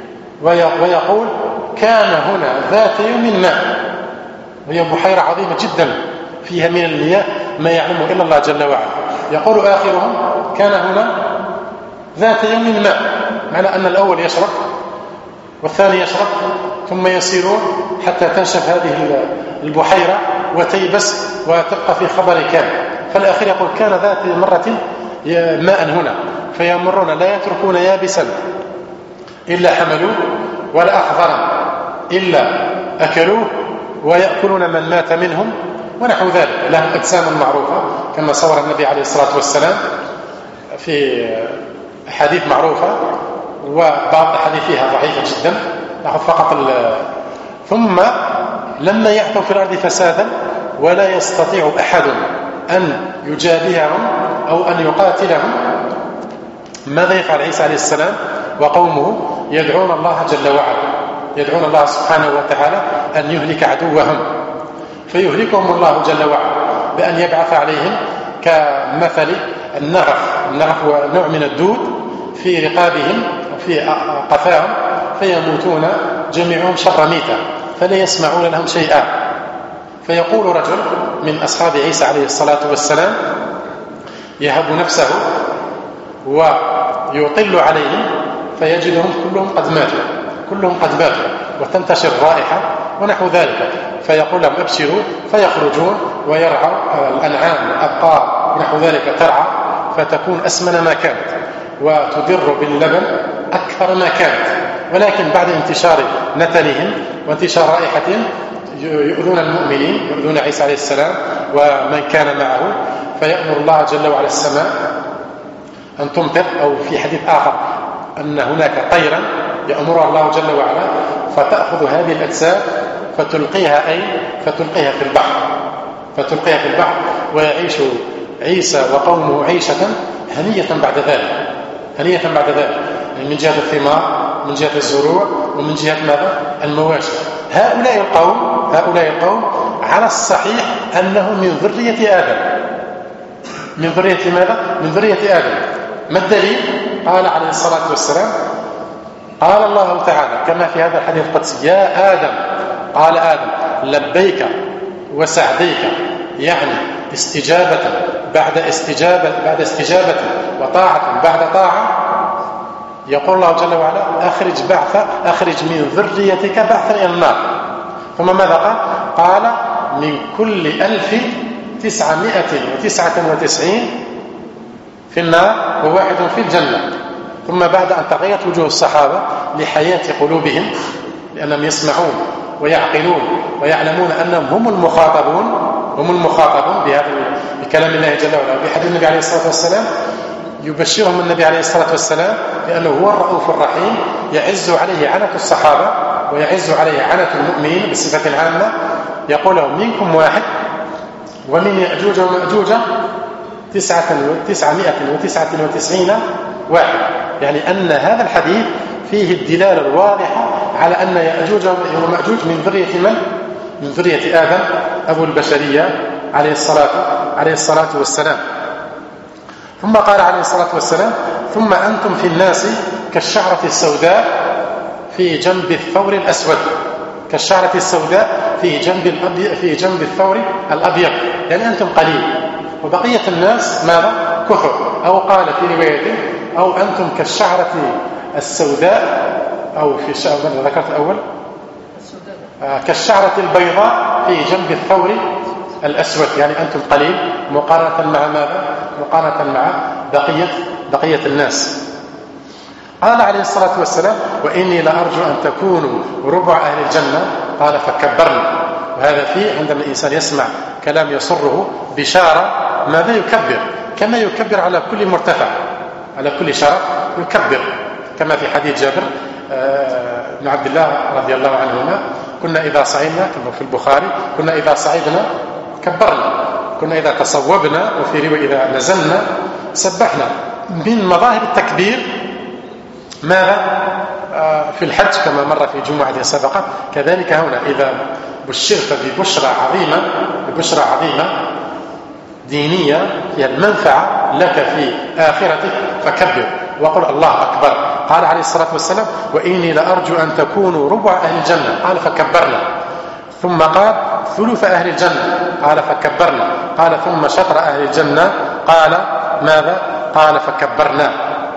ويقول كان هنا ذات يوم ماء، وهي بحيرة عظيمة جدا فيها من المياه ما يعلمه إلا الله جل وعلا. يقول آخرهم كان هنا ذات يوم ماء، معنى أن الأول يشرب والثاني يشرب، ثم يسيرون حتى تنشف هذه البحيرة وتيبس وتبقى في خبر كامل. فالأخير يقول كان ذات مرة ماء هنا، فيمرون لا يتركون يابسا إلا حملوه، ولا أخضرا إلا أكلوه، ويأكلون من مات منهم ونحو ذلك. لهم أجسام معروفة كما صور النبي عليه الصلاة والسلام في حديث معروفة، وبعض أحاديثها ضعيفة جدا، نأخذ فقط ثم لما يعثوا في الأرض فسادا ولا يستطيع أحد أن يجابههم أو أن يقاتلهم، ماذا يفعل عيسى عليه السلام وقومه؟ يدعون الله جل وعلا، يدعون الله سبحانه وتعالى أن يهلك عدوهم، فيهلكهم الله جل وعلا بأن يبعث عليهم كمثل النغف هو نوع من الدود في رقابهم وفي قفاهم، فيموتون جميعهم شر ميتة فلا يسمعون لهم شيئا. فيقول رجل من أصحاب عيسى عليه الصلاة والسلام يهب نفسه ويطل عليهم فيجدهم كلهم قد ماتوا وتنتشر الرائحة ونحو ذلك، فيقول لهم أبشروا، فيخرجون ويرعوا الأنعام الأبقار ونحو ذلك ترعى، فتكون أسمن ما كانت وتضر باللبن أكثر ما كانت، ولكن بعد انتشار نتنهم وانتشار رائحتهم يؤذون المؤمنين، يؤذون عيسى عليه السلام ومن كان معه، فيأمر الله جل وعلا السماء أن تمطر، أو في حديث آخر أن هناك طيرا يأمرها الله جل وعلا فتأخذ هذه الأجساد فتلقيها في البحر، ويعيش عيسى وقومه عيشة هنية بعد ذلك، هنية بعد ذلك، يعني من جهة الثمار، من جهة الزروع، ومن جهة ماذا؟ المواشي. هؤلاء القوم على الصحيح أنه من ذرية آدم. من ذرية ماذا؟ من ذرية آدم. ما الدليل؟ قال عليه الصلاة والسلام، قال الله تعالى كما في هذا الحديث القدسي: يا آدم، قال آدم: لبيك وسعديك، يعني استجابة بعد استجابة وطاعة بعد طاعة. يقول الله جل وعلا: أخرج من ذريتك بعثا إلى النار. ثم ماذا قال؟ قال: من كل 1999 في النار وواحد في الجنة. ثم بعد أن تغيرت وجوه الصحابة لحياة قلوبهم، لأنهم يسمعون ويعقلون ويعلمون أنهم هم المخاطبون بكلام الله جل وعلا بحديث النبي عليه الصلاة والسلام، يبشرهم النبي عليه الصلاة والسلام بأنه هو الرؤوف الرحيم، يعز عليه عنة الصحابة ويعز عليه عنة المؤمنين بصفة عامة. يقول لهم: منكم واحد، ومن يأجوج ومأجوج 999 واحد. يعني أن هذا الحديث فيه الدلالة الواضحة على أن يأجوج ومأجوج من ذرية من؟ من ذرية آدم أبو البشرية عليه الصلاة والسلام. ثم قال عليه الصلاة والسلام: ثم أنتم في الناس كالشعرة السوداء في جنب الثور الأسود. كالشعرة السوداء في جنب الثور الأبيض، يعني أنتم قليل وبقية الناس ماذا؟ كثر. أو قال في رواية: أو أنتم كالشعرة السوداء، أو في الشعر ذكرت الأول كالشعرة البيضاء في جنب الثور الأسود، يعني أنتم قليل مقارنة مع ماذا؟ مقارنة مع بقية الناس. قال عليه الصلاة والسلام: وإني لأرجو أن تكونوا ربع أهل الجنة. قال: فكبرنا. وهذا فيه عندما الإنسان يسمع كلام يسره بشارة ماذا يكبر؟ كما يكبر على كل مرتفع، على كل شرف يكبر، كما في حديث جابر بن عبد الله رضي الله عنهما: كنا إذا صعدنا، كما في البخاري، كنا إذا صعدنا كبرنا، كنا إذا تصوبنا، وفي رواية إذا نزلنا سبحنا. من مظاهر التكبير ماذا؟ في الحج كما مر في جمعة سبقت، كذلك هنا إذا بشرت ببشرى عظيمة دينية فيها المنفعة لك في آخرتك فكبر وقل الله أكبر. قال عليه الصلاة والسلام: وإني لأرجو أن تكونوا ربع أهل الجنة. قال: فكبرنا. ثم قال: ثلث أهل الجنة. قال: فكبرنا. قال: ثم شطر أهل الجنة. قال: ماذا؟ قال: فكبرنا.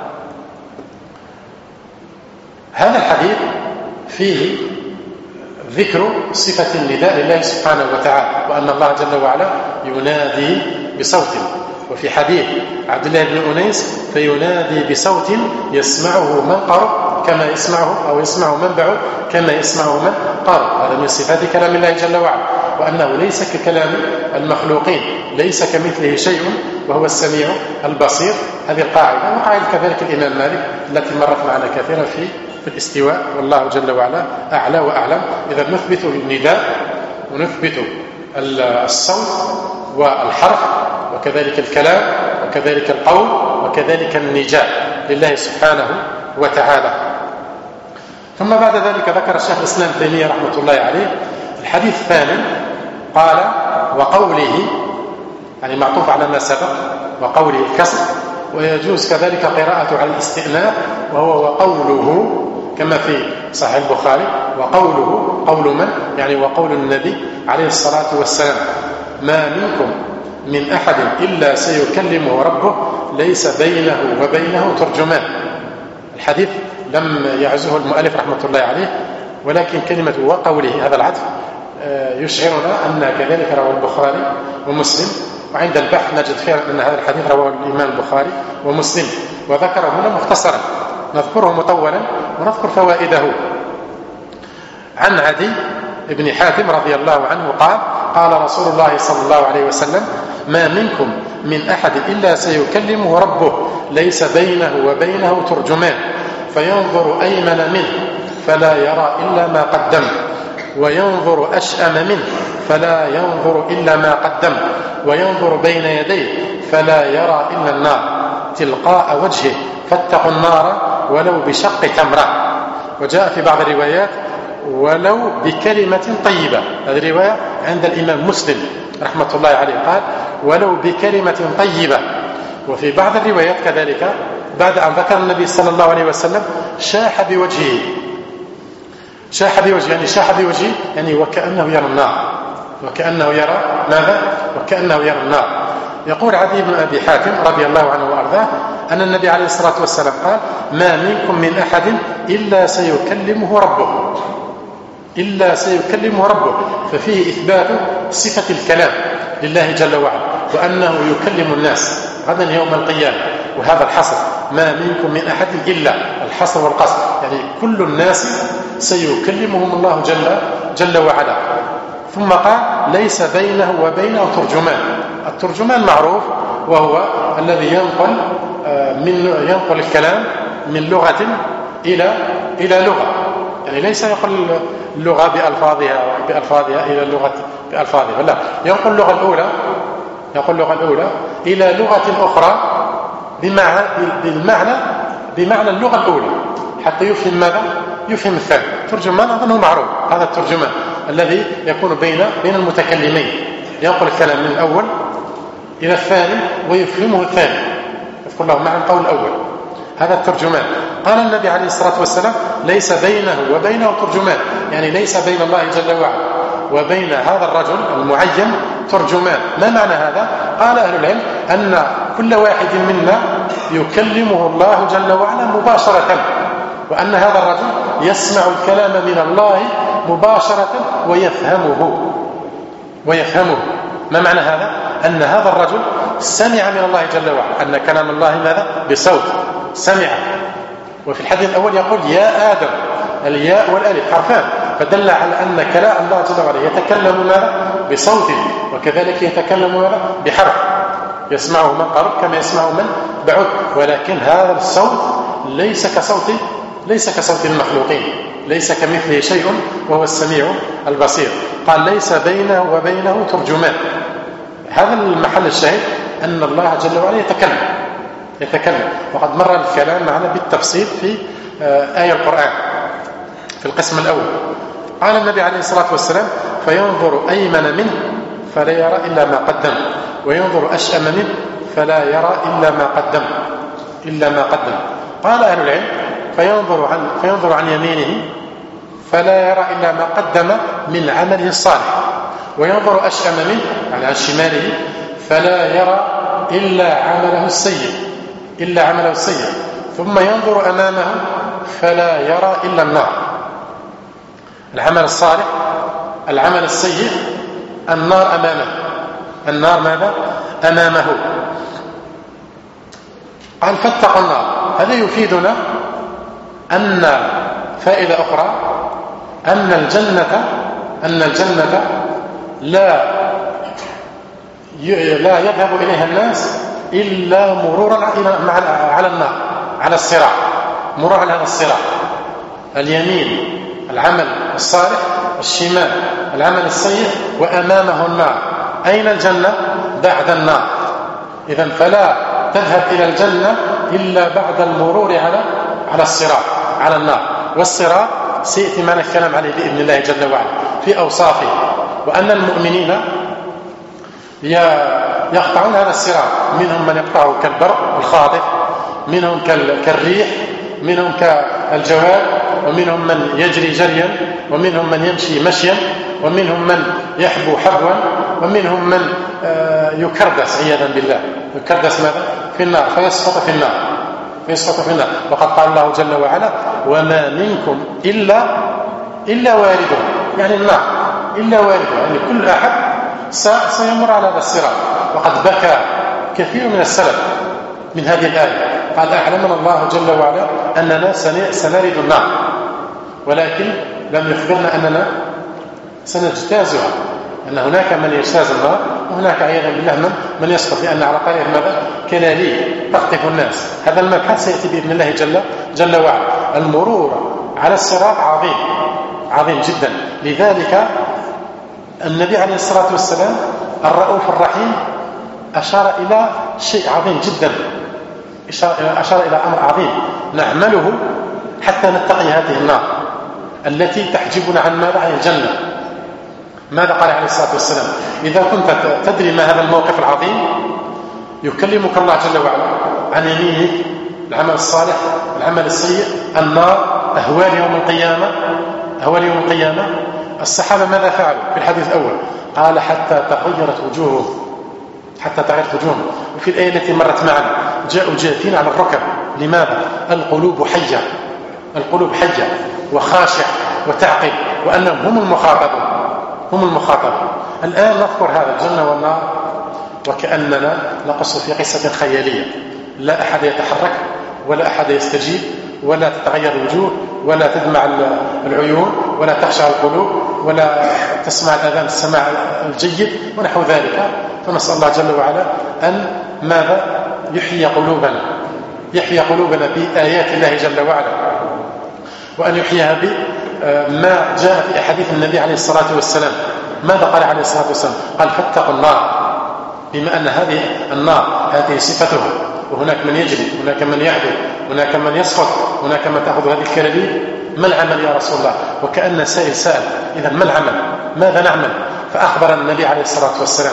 هذا الحديث فيه ذكر صفة النداء لله سبحانه وتعالى، وأن الله جل وعلا ينادي بصوت. وفي حديث عبد الله بن أنيس: فينادي بصوت يسمعه من قرب كما يسمعه، أو يسمعه من بعد كما يسمعه من قرب. هذا من صفات كلام الله جل وعلا، وأنه ليس ككلام المخلوقين، ليس كمثله شيء وهو السميع البصير. هذه القاعدة، وقاعدة كذلك الإمام مالك التي مرت معنا كثيرا في الاستواء، والله جل وعلا أعلى وأعلم. إذا نثبت النداء ونثبت الصوت والحرف، وكذلك الكلام، وكذلك القول، وكذلك النجاة لله سبحانه وتعالى. ثم بعد ذلك ذكر الشيخ الإسلام تيمية رحمة الله عليه الحديث الثاني، قال: وقوله، يعني معطوف على ما سبق، وقوله الكسر، ويجوز كذلك قراءة على الاستئناف، وهو وقوله كما في صحيح البخاري: وقوله قول من؟ يعني وقول النبي عليه الصلاة والسلام: ما منكم من أحد إلا سيكلمه ربه ليس بينه وبينه ترجمان. الحديث لم يعزه المؤلف رحمة الله عليه، ولكن كلمة وقوله هذا العطف يشعرنا أن كذلك رواه البخاري ومسلم، وعند البحث نجد فعلا أن هذا الحديث رواه الإمام البخاري ومسلم، وذكره هنا مختصرا، نذكره مطولا ونذكر فوائده. عن عدي بن حاتم رضي الله عنه قال: قال رسول الله صلى الله عليه وسلم: ما منكم من أحد إلا سيكلمه ربه ليس بينه وبينه ترجمان، فينظر أيمن منه فلا يرى إلا ما قدم، وينظر أشأم منه فلا ينظر إلا ما قدم، وينظر بين يديه فلا يرى إلا النار تلقاء وجهه فاتقوا النار ولو بشق تمرة. وجاء في بعض الروايات ولو بكلمة طيبة، هذه رواية عند الإمام مسلم رحمة الله عليه قال ولو بكلمة طيبة. وفي بعض الروايات كذلك بعد أن ذكر النبي صلى الله عليه وسلم شاح بوجهه يعني وكأنه يرى النار، وكأنه يرى ماذا؟ وكأنه يرى النار. يقول عدي بن أبي حاتم رضي الله عنه وأرضاه أن النبي عليه الصلاة والسلام قال ما منكم من أحد إلا سيكلمه ربه، ففيه إثبات صفة الكلام لله جل وعلا، وأنه يكلم الناس غدا يوم القيامة. وهذا الحصر ما منكم من أحد إلا الحصر والقصر، يعني كل الناس سيكلمهم الله جل وعلا. ثم قال ليس بينه وبينه ترجمان. الترجمان معروف، وهو الذي ينقل الكلام من لغة إلى لغة، يعني ليس ينقل اللغة بألفاظها إلى اللغة بألفاظها، لا، ينقل اللغة الأولى إلى لغة أخرى بمعنى اللغة الأولى حتى يفهم ماذا؟ يفهم الثاني. ترجمان أظنه معروف، هذا الترجمان الذي يكون بين المتكلمين، ينقل الكلام من الأول إلى الثاني ويفهمه الثاني، يذكر له معنى القول الأول، هذا الترجمان. قال النبي عليه الصلاة والسلام ليس بينه وبينه ترجمان، يعني ليس بين الله جل وعلا وبين هذا الرجل المعين ترجمان. ما معنى هذا؟ قال أهل العلم أن كل واحد منا يكلمه الله جل وعلا مباشرة، وأن هذا الرجل يسمع الكلام من الله مباشرة ويفهمه. ما معنى هذا؟ أن هذا الرجل سمع من الله جل وعلا، أن كلام الله ماذا؟ بصوت، سمع. وفي الحديث الأول يقول يا آدم، الياء والألف حرفان، فدل على أن كلام الله جل وعلا يتكلم ماذا؟ بصوت، وكذلك يتكلم ماذا؟ بحرف، يسمعه من قرب كما يسمعه من بعد. ولكن هذا الصوت ليس كصوت المخلوقين، ليس كمثله شيء وهو السميع البصير. قال ليس بينه وبينه ترجمان. هذا المحل الشاهد أن الله جل وعلا يتكلم، وقد مر الكلام معنا بالتفصيل في آية القرآن في القسم الأول. قال النبي عليه الصلاة والسلام فينظر أيمن منه فلا يرى إلا ما قدم، وينظر أشأم منه فلا يرى إلا ما قدم. قال أهل العلم فينظر عن يمينه فلا يرى إلا ما قدم من عمله الصالح، وينظر أشأم منه يعني عن شماله فلا يرى إلا عمله السيء، ثم ينظر أمامه فلا يرى إلا النار. العمل الصالح، العمل السيء، النار أمامه، النار ماذا؟ أمامه. قال فاتقوا النار. هذا يفيدنا أن فائدة أخرى، أن الجنة لا يذهب إليها الناس إلا مرورا على النار، على الصراط، مرور على هذا الصراط. اليمين العمل الصالح، الشمال العمل السيء، وأمامه النار. أين الجنة؟ بعد النار. إذن فلا تذهب إلى الجنة إلا بعد المرور على الصراط، على النار. والصراط سيأتي معنا الكلام عليه بإذن الله جل وعلا في أوصافه، وأن المؤمنين يقطعون هذا الصراط، منهم من يقطعه كالبرق الخاطف، منهم كالريح، منهم كالجواد، ومنهم من يجري جريا، ومنهم من يمشي مشيا، ومنهم من يحبو حبوا، ومنهم من يكردس عياذا بالله، يكردس ماذا؟ في النار، فيسقط في النار. وقد قال الله جل وعلا وما منكم إلا وارده، يعني النار إلا وارده، يعني كل أحد سيمر على هذا الصراط. وقد بكى كثير من السلف من هذه الآية، قال أعلمنا الله جل وعلا أننا سنرد النار، ولكن لم يخبرنا أننا سنجتازها، أن هناك من يجتاز النار، وهناك عياذا بالله من يسقط، لأن على قرية ماذا؟ كلاليب تقطف الناس. هذا المبحث سيأتي بإذن الله جل وعلا. المرور على الصراط عظيم جدا. لذلك النبي عليه الصلاة والسلام الرؤوف الرحيم أشار إلى شيء عظيم جدا، أشار إلى أمر عظيم نعمله حتى نتقي هذه النار التي تحجبنا عن ماذا؟ عن الجنة. ماذا قال عليه الصلاة والسلام؟ إذا كنت تدري ما هذا الموقف العظيم، يكلمك الله جل وعلا عن يمينه العمل الصالح، العمل السيء، النار، أهوال يوم القيامة، أهوال يوم القيامة. الصحابة ماذا فعلوا في الحديث الأول؟ قال حتى تغيرت وجوههم، حتى تغيرت وجوههم. وفي الآية التي مرت معنا جاءوا جاثين على الركب. لماذا؟ القلوب حية، القلوب حية وخاشعة وتعقل، وأنهم هم المخاطبون، هم المخاطبون. الآن نذكر هذا الجنة والنار وكأننا نقص في قصة خيالية، لا أحد يتحرك ولا أحد يستجيب ولا تتغير الوجوه ولا تدمع العيون ولا تخشع القلوب ولا تسمع الأذان السماع الجيد ونحو ذلك. فنسأل الله جل وعلا أن ماذا؟ يحيي قلوبنا، يحيي قلوبنا بآيات الله جل وعلا، وأن يحييها بما جاء في أحاديث النبي عليه الصلاة والسلام. ماذا قال عليه الصلاة والسلام؟ قال فاتقوا النار، بما أن هذه النار هذه صفتها، وهناك من يجري، هناك من يعدل، هناك من يسقط، هناك من تأخذ هذه الكلاليب. ما العمل يا رسول الله؟ وكأن سائل سأل إذا ما العمل؟ ماذا نعمل؟ فأخبر النبي عليه الصلاة والسلام،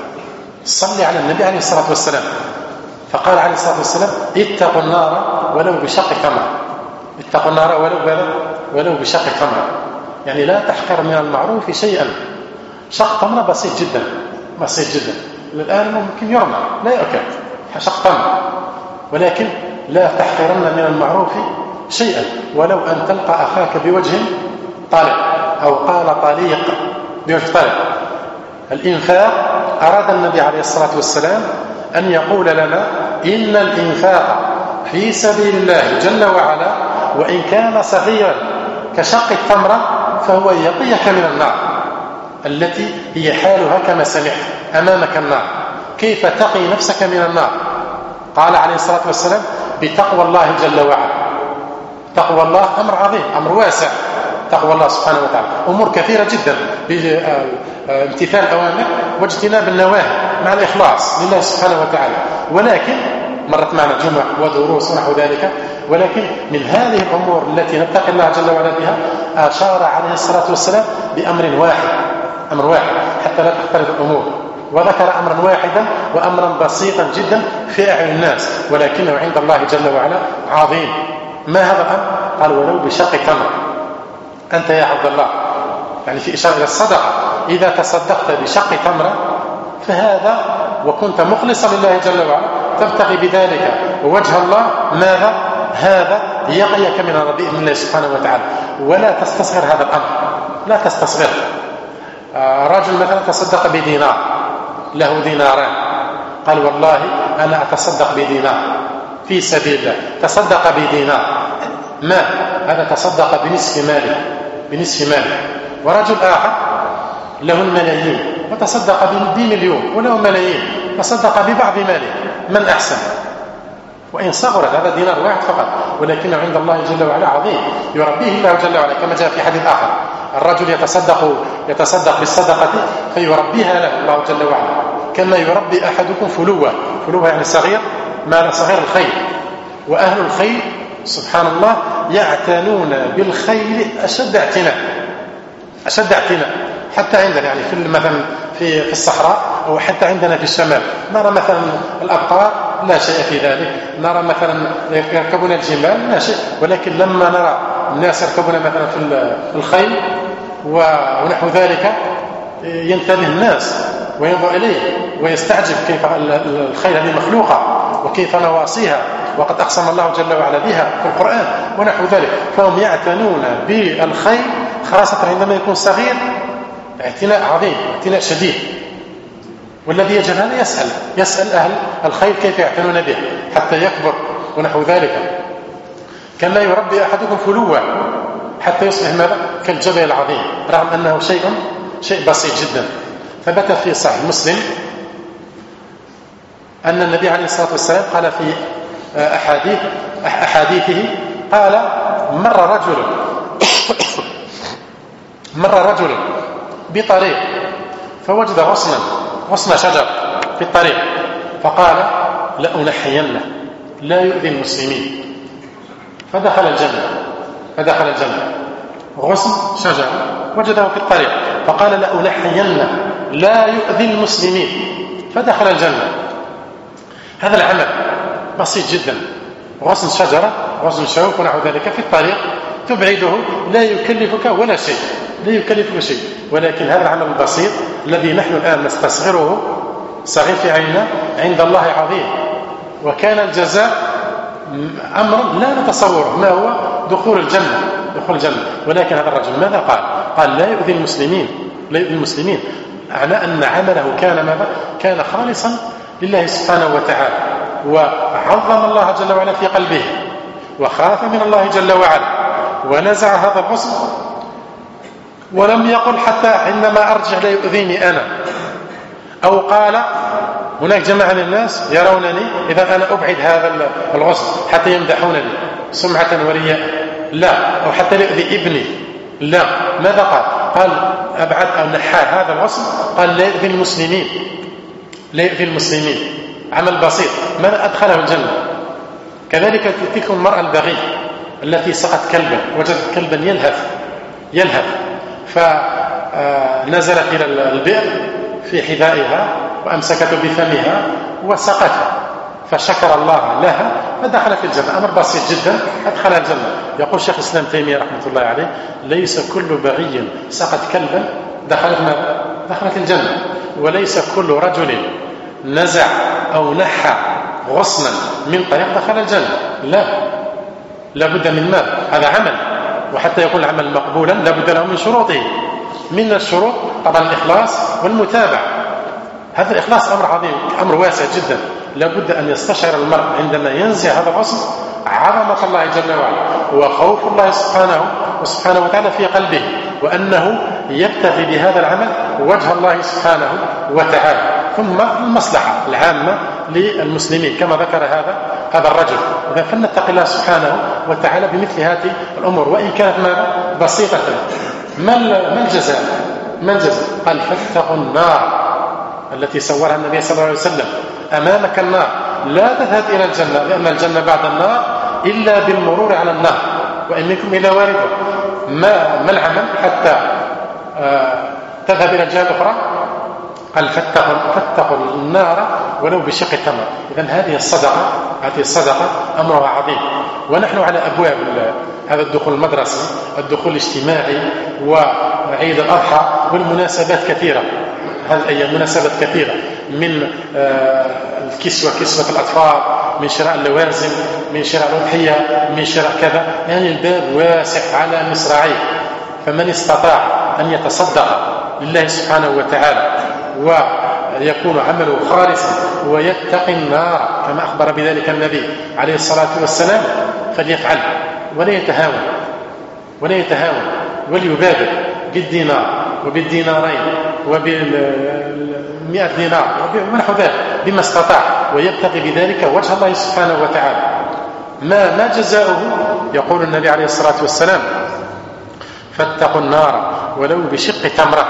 صلي على النبي عليه الصلاة والسلام، فقال عليه الصلاة والسلام اتقوا النار ولو بشق تمرة، اتقوا النار ولو بشق تمرة. يعني لا تحقر من المعروف شيئا. شق تمرة بسيط جدا، بسيط جدا، الآن ممكن يرمى لا يؤكل شق تمرة، ولكن لا تحقرن من المعروف شيئا ولو أن تلقى أخاك بوجه طالق، أو قال طليق بوجه طالق. الإنفاق أراد النبي عليه الصلاة والسلام أن يقول لنا إن الإنفاق في سبيل الله جل وعلا وإن كان صغيرا كشق التمرة فهو يقيك من النار التي هي حالها كما سمعت أمامك النار. كيف تقي نفسك من النار؟ قال عليه الصلاة والسلام بتقوى الله جل وعلا. تقوى الله أمر عظيم، أمر واسع. تقوى الله سبحانه وتعالى أمور كثيرة جدا، بامتثال الأوامر واجتناب النواهي مع الإخلاص لله سبحانه وتعالى. ولكن مرت معنا جمع ودروس ونحو ذلك، ولكن من هذه الأمور التي نتقي الله جل وعلا بها أشار عليه الصلاة والسلام بأمر واحد، أمر واحد حتى لا تختلف الأمور، وذكر أمرا واحدا وأمرا بسيطا جدا في أعين الناس ولكنه عند الله جل وعلا عظيم. ما هذا الأمر؟ قال ولو بشق تمر. أنت يا عبد الله، يعني في إشارة إلى الصدقة، إذا تصدقت بشق تمرة فهذا وكنت مخلصا لله جل وعلا تبتغي بذلك وجه الله، ماذا؟ هذا يقيك من رضيء من الله سبحانه وتعالى. ولا تستصغر هذا الأمر، لا تستصغر. رجل مثلا تصدق بدينار، له ديناران، قال والله أنا أتصدق بدينار في سبيل الله، تصدق بدينار ما هذا تصدق بنصف ماله، بنصف ماله. ورجل آخر له الملايين وتصدق بمليون، وله ملايين تصدق ببعض ماله. من أحسن؟ وإن صغرت هذا دينار واحد فقط، ولكنه عند الله جل وعلا عظيم، يربيه الله جل وعلا كما جاء في حديث آخر. الرجل يتصدق بالصدقة فيربيها له الله جل وعلا كما يربي أحدكم فلوة. فلوة يعني صغير، مال صغير الخيل. وأهل الخيل سبحان الله يعتنون بالخيل أشد اعتناء، أشد اعتناء. حتى عندنا يعني في مثلا في الصحراء أو حتى عندنا في الشمال نرى مثلا الأبقار لا شيء في ذلك، نرى مثلا يركبون الجمال لا شيء، ولكن لما نرى الناس يركبون مثلا في الخيل ونحو ذلك ينتبه الناس وينظر إليه ويستعجب كيف الخيل هذه مخلوقة وكيف نواصيها وقد أقسم الله جل وعلا بها في القرآن ونحو ذلك. فهم يعتنون بالخيل خاصة عندما يكون صغير اعتناء عظيم، اعتناء شديد. والذي يجهل هذا يسأل أهل الخيل كيف يعتنون به حتى يكبر ونحو ذلك. كما يربي أحدكم فلوة حتى يصبح ماذا؟ كالجبل العظيم، رغم أنه شيء بسيط جدا. ثبت في صحيح مسلم أن النبي عليه الصلاة والسلام قال في أحاديثه قال مر رجل بطريق فوجد غصن شجر في الطريق، فقال لأنحينه لا يؤذي المسلمين، فدخل الجنة. غصن شجر وجده في الطريق فقال لأنحينه لا يؤذي المسلمين، فدخل الجنة. هذا العمل بسيط جدا، غصن شجرة، غصن شوك ونحو ذلك في الطريق تبعده، لا يكلفك ولا شيء، ولكن هذا العمل البسيط الذي نحن الآن نستصغره صغير في عيننا عند الله عظيم. وكان الجزاء أمر لا نتصوره ما هو دخول الجنة. ولكن هذا الرجل ماذا قال لا يؤذي المسلمين، على أن عمله كان خالصا لله سبحانه وتعالى، وعظم الله جل وعلا في قلبه، وخاف من الله جل وعلا، ونزع هذا الغصن، ولم يقل حتى عندما أرجع لا يؤذيني أنا، أو قال هناك جماعة من الناس يرونني إذا أنا أبعد هذا الغصن حتى يمدحونني سمعة ورياء، لا، أو حتى لا يؤذي ابني، لا. ماذا قال أبعد أو نحى هذا الغصن، قال لا يؤذي المسلمين. عمل بسيط من أدخله الجنة. كذلك تلك المرأة البغي التي سقت كلبا، وجدت كلبا يلهث فنزلت إلى البئر في حذائها وأمسكته بفمها وسقته، فشكر الله لها فدخلت الجنة. أمر بسيط جدا، أدخل الجنة. يقول شيخ الإسلام تيمية رحمة الله عليه ليس كل بغي سقط كلبا دخلت الجنة، وليس كل رجل نزع أو نحى غصنا من طريق دخل الجنة، لا بد من ماذا؟ هذا عمل، وحتى يكون العمل مقبولا لا بد له من شروطه. من الشروط طبعا الإخلاص والمتابعة. هذا الإخلاص أمر عظيم، أمر واسع جدا. لا بد أن يستشعر المرء عندما ينزع هذا الغصن عظمة الله جل وعلا وخوف الله سبحانه وتعالى في قلبه، وأنه يبتغي بهذا العمل وجه الله سبحانه وتعالى، ثم المصلحة العامة للمسلمين كما ذكر هذا الرجل. إذا فلنتق الله سبحانه وتعالى بمثل هذه الأمور وإن كانت بسيطة. ما الجزاء؟ قال فاتقوا النار التي صورها النبي صلى الله عليه وسلم. أمامك النار، لا تذهب إلى الجنة، لأن الجنة بعد النار إلا بالمرور على النار، وإن منكم إلى واردها. ما العمل حتى تذهب إلى الجهة الأخرى؟ قال فاتقوا النار ولو بشق تمر. إذن هذه الصدقة أمرها عظيم. ونحن على أبواب هذا الدخول المدرسي، الدخول الاجتماعي، وعيد الأضحى، والمناسبات كثيرة. هذه الأيام مناسبات كثيرة، من كسوة الأطفال، من شراء اللوازم، من شراء الأضحية، من شراء كذا. يعني الباب واسع على مصراعيه. فمن استطاع أن يتصدق لله سبحانه وتعالى ويكون عمله خالصا ويتقي النار كما أخبر بذلك النبي عليه الصلاة والسلام فليفعل، ولا يتهاون وليبادر بالدينار وبالدينارين وب100 دينار ونحو ذلك بما استطاع، ويبتغي بذلك وجه الله سبحانه وتعالى. ما جزاؤه؟ يقول النبي عليه الصلاة والسلام فاتقوا النار ولو بشق تمرة.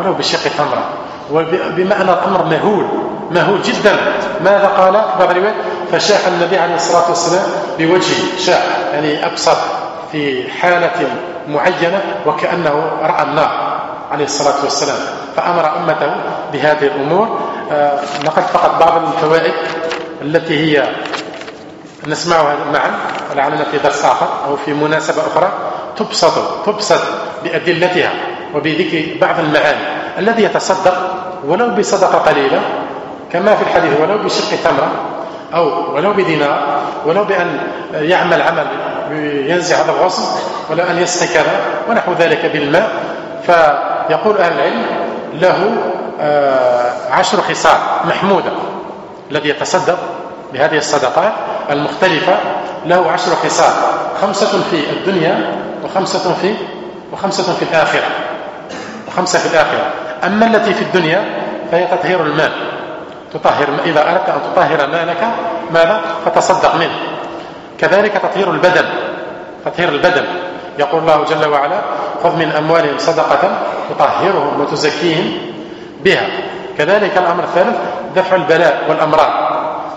وبمعنى الأمر مهول جدا. ماذا قال بعض الروايات؟ فشاح النبي عليه الصلاة والسلام بوجهه، شاح يعني أبصر في حالة معينة وكأنه رأى النار عليه الصلاة والسلام، فأمر أمته بهذه الأمور. لقد فقط بعض الفوائد التي هي نسمعها معا ولعلنا في درس آخر أو في مناسبة أخرى تبسط بأدلتها وبذكر بعض المعاني. الذي يتصدق ولو بصدقة قليلة كما في الحديث، ولو بشق تمرة أو ولو بدينار، ولو بأن يعمل عمل ينزع هذا الغصن، ولو أن يسقي كذا ونحو ذلك بالماء، فيقول أهل العلم له 10 خصال محمودة. الذي يتصدق بهذه الصدقات المختلفة له 10 خصال، 5 في الدنيا وخمسة في الآخرة، و5 في الآخرة. أما التي في الدنيا فهي تطهير المال. إذا أردت أن تطهر مالك ماذا؟ فتصدق منه. كذلك تطهير البدن. يقول الله جل وعلا خذ من أموالهم صدقة تطهرهم وتزكيهم بها. كذلك الأمر الثالث دفع البلاء والأمراض.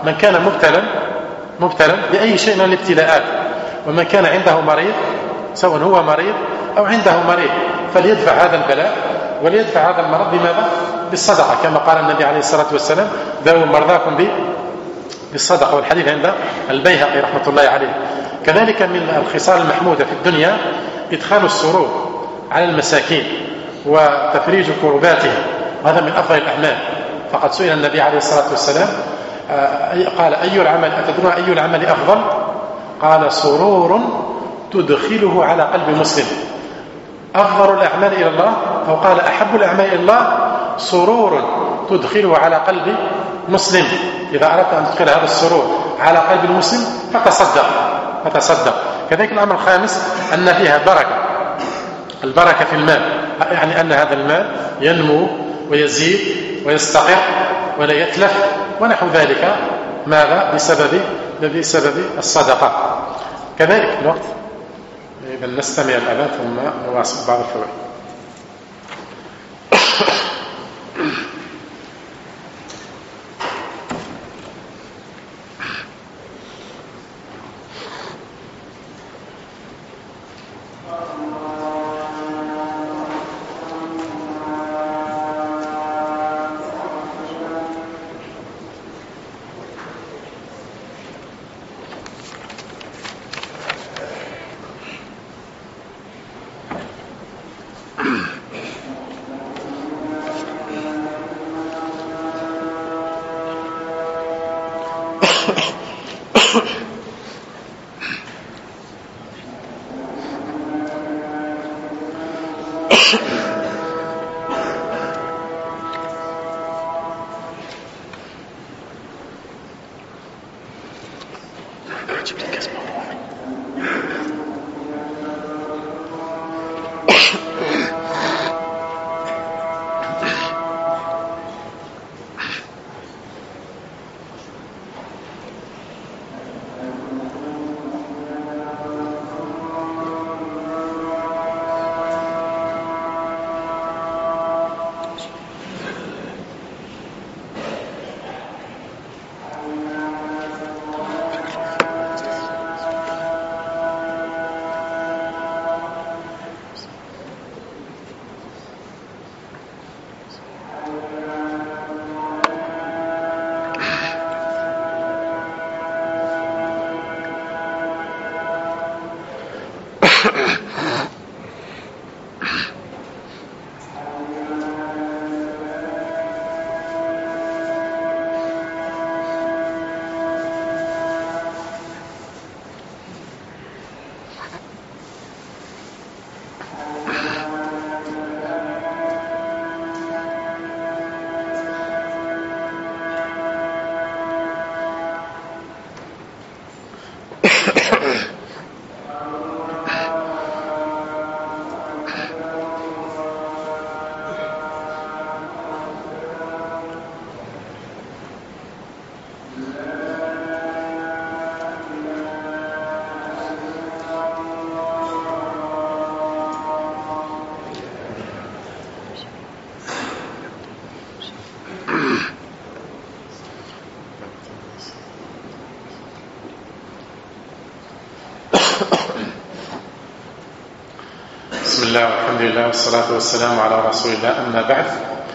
من كان مبتلا بأي شيء من الابتلاءات، ومن كان عنده مريض سواء هو مريض أو عنده مريض فليدفع هذا البلاء وليدفع هذا المرض بماذا؟ بالصدقة، كما قال النبي عليه الصلاة والسلام داووا مرضاكم بالصدقة، والحديث عند البيهقي رحمة الله عليه. كذلك من الخصال المحمودة في الدنيا إدخال السرور على المساكين وتفريج كرباتهم، وهذا من أفضل الأعمال. فقد سئل النبي عليه الصلاة والسلام قال أي العمل أفضل؟ قال سرور تدخله على قلب مسلم. أفضل الأعمال إلى الله، أو قال أحب الأعمال إلى الله سرور تدخله على قلب مسلم. إذا أردت أن تدخل هذا السرور على قلب المسلم فتصدق. كذلك الأمر الخامس أن فيها البركة في المال، يعني أن هذا المال ينمو ويزيد ويستقر ولا يتلف ونحو ذلك، ماذا؟ بسبب الصدقة. كذلك الوقت، إذا نستمع الآن ثم نواصل بعض الفوائد. بسم الله والحمد لله والصلاة والسلام على رسول الله. أما بعد،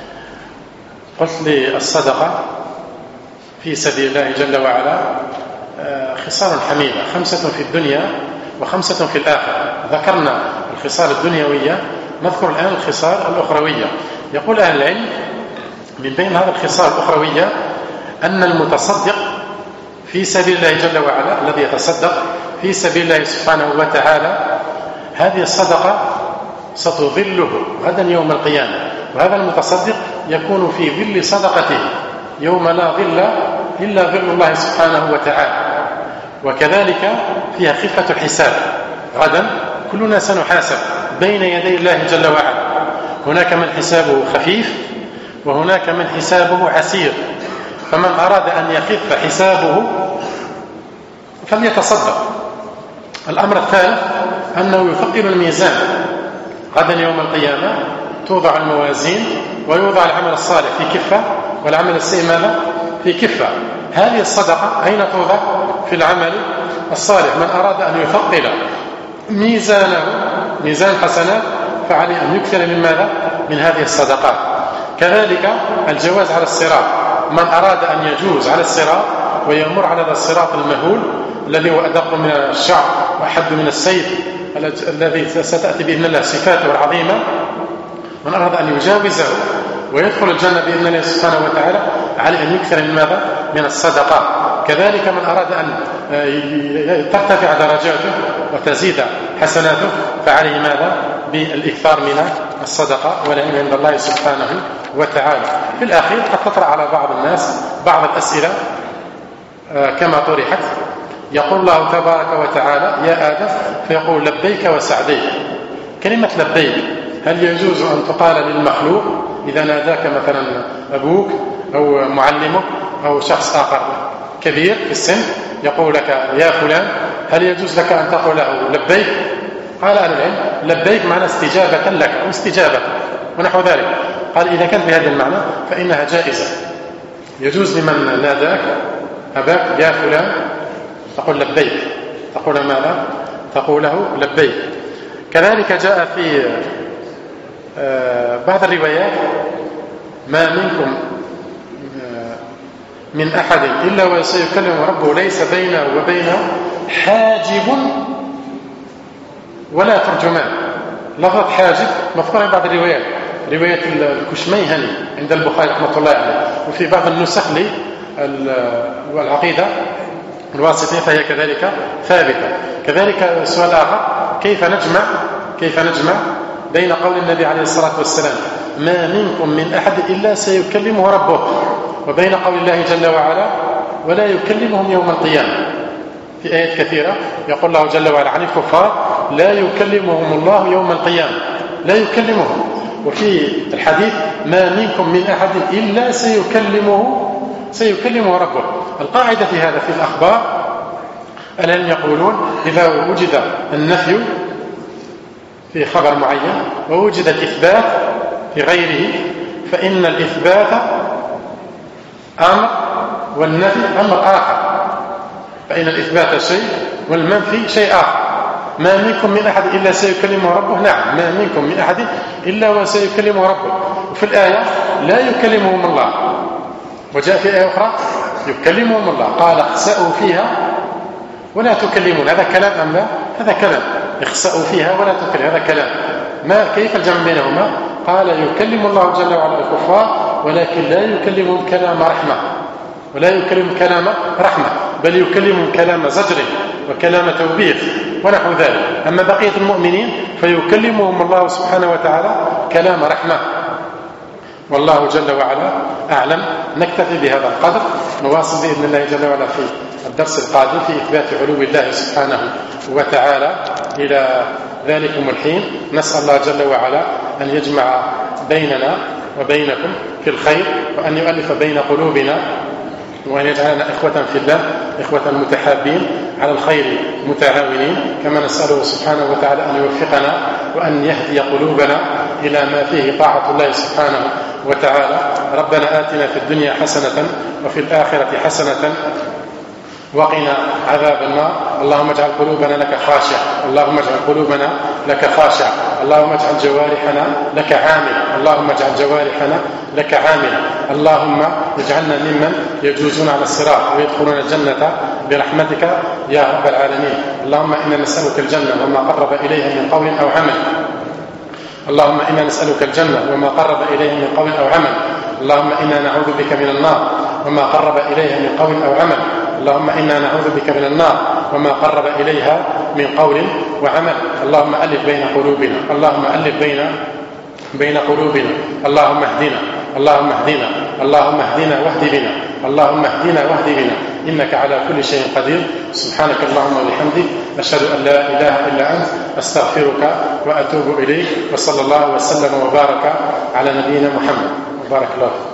قلت لي الصدقة في سبيل الله جل وعلا خصال حميدة، 5 في الدنيا و5 في الآخرة. ذكرنا الخصال الدنيوية، نذكر الآن الخصال الأخروية. يقول أهل العلم من بين هذه الخصال الأخروية أن المتصدق في سبيل الله جل وعلا، الذي يتصدق في سبيل الله سبحانه وتعالى، هذه الصدقة ستظله غدا يوم القيامة، وهذا المتصدق يكون في ظل صدقته يوم لا ظل إلا ظل الله سبحانه وتعالى. وكذلك فيها خفة الحساب، غدا كلنا سنحاسب بين يدي الله جل وعلا. هناك من حسابه خفيف وهناك من حسابه عسير، فمن أراد أن يخف حسابه فليتصدق. الأمر الثالث أنه يثقل الميزان، غدا يوم القيامة توضع الموازين ويوضع العمل الصالح في كفة والعمل السيء ماذا؟ في كفة. هذه الصدقة أين توضع؟ في العمل الصالح. من أراد أن يثقل ميزانه ميزان حسنات فعليه أن يكثر من ماذا؟ من هذه الصدقات. كذلك الجواز على الصراط، من أراد أن يجوز على الصراط ويمر على الصراط المهول الذي هو أدق من الشعر وأحد من السيف الذي ستأتي بإذن الله صفاته العظيمة، من أراد أن يجاوزه ويدخل الجنة بإذن الله سبحانه وتعالى عليه أن يكثر من ماذا؟ من الصدقات. كذلك من أراد أن ترتفع درجاته وتزيد حسناته فعليه ماذا؟ بالإكثار من الصدقة والعلم عند الله سبحانه وتعالى. في الأخير قد تطرأ على بعض الناس بعض الأسئلة كما طرحت. يقول الله تبارك وتعالى يا آدم فيقول لبيك وسعديك. كلمة لبيك هل يجوز أن تقال للمخلوق إذا ناداك مثلا أبوك أو معلمك أو شخص آخر كبير في السن يقول لك يا فلان، هل يجوز لك أن تقول له لبيك؟ قال أهل العلم لبيك معنى استجابة لك أو استجابة ونحو ذلك. قال إذا كان بهذا المعنى فإنها جائزة، يجوز لمن ناداك أباك يا فلان تقول لبيك، تقول ماذا؟ تقول له لبيك. كذلك جاء في بعض الروايات ما منكم من أحد إلا وسيكلم ربه ليس بينه وبينه حاجب ولا ترجمان. لفظة حاجب مذكورة في بعض الروايات، رواية الكشميهني عند البخاري رحمة الله عليه، وفي بعض النسخ والعقيدة الواسطية فهي كذلك ثابتة. كذلك سؤال آخر، كيف نجمع بين قول النبي عليه الصلاة والسلام ما منكم من أحد إلا سيكلمه ربه وبين قول الله جل وعلا ولا يكلمهم يوم القيامة؟ في آيات كثيرة يقول الله جل وعلا عن الكفار لا يكلمهم الله يوم القيامة، لا يكلمهم. وفي الحديث ما منكم من أحد إلا سيكلمه ربه. القاعدة في هذا في الأخبار العلم يقولون إذا وجد النفي في خبر معين ووجد الإثبات في غيره فإن الإثبات أمر والنفي أمر آخر، فإن الإثبات شيء والمنفي شيء آخر. ما منكم من أحد إلا سيكلمه ربه، نعم ما منكم من أحد إلا وسيكلمه ربه. وفي الآية لا يكلمهم الله، وجاء في آية أخرى يكلمهم الله قال اخسأوا فيها ولا تكلمون. هذا كلام أم لا؟ هذا كلام. اخسأوا فيها ولا تكلمون هذا كلام. ما كيف الجمع بينهما؟ قال يكلم الله جل وعلا الكفار ولكن لا يكلمهم كلام رحمة، ولا يكلمهم كلام رحمة، بل يكلمهم كلام زجر وكلام توبيخ ونحو ذلك. أما بقية المؤمنين فيكلمهم الله سبحانه وتعالى كلام رحمة. والله جل وعلا أعلم. نكتفي بهذا القدر، نواصل بإذن الله جل وعلا في الدرس القادم في إثبات علو الله سبحانه وتعالى. إلى ذلكم الحين نسأل الله جل وعلا أن يجمع بيننا وبينكم في الخير، وأن يؤلف بين قلوبنا، وأن يجعلنا إخوة في الله، إخوة متحابين على الخير متعاونين. كما نسأله سبحانه وتعالى أن يوفقنا وأن يهدي قلوبنا إلى ما فيه طاعة الله سبحانه وتعالى. ربنا آتنا في الدنيا حسنة وفي الآخرة حسنة وقنا عذاب النار. اللهم اجعل قلوبنا لك خاشعة، اللهم اجعل قلوبنا لك خاشعة، اللهم اجعل جوارحنا لك عاملة، اللهم اجعل جوارحنا لك عاملة. اللهم اجعلنا ممن يجوزون على الصراط ويدخلون الجنة برحمتك يا رب العالمين. اللهم إنا نسألك الجنة وما قرب إليها من قول أو عمل. اللهم إنا نسألك الجنة وما قرب إليها من قول أو عمل. اللهم إنا نعوذ بك من النار وما قرب إليها من قول أو عمل. اللهم إنا نعوذ بك من النار وما قرب إليها من قول وعمل. اللهم ألف بين قلوبنا، اللهم ألف بين قلوبنا. اللهم اهدنا، اللهم اهدنا، اللهم اهدنا واهد بنا، اللهم اهدنا واهد بنا، إنك على كل شيء قدير. سبحانك اللهم وبحمدك أشهد أن لا إله إلا أنت أستغفرك وأتوب إليك. وصلى الله وسلم وبارك على نبينا محمد. بارك الله.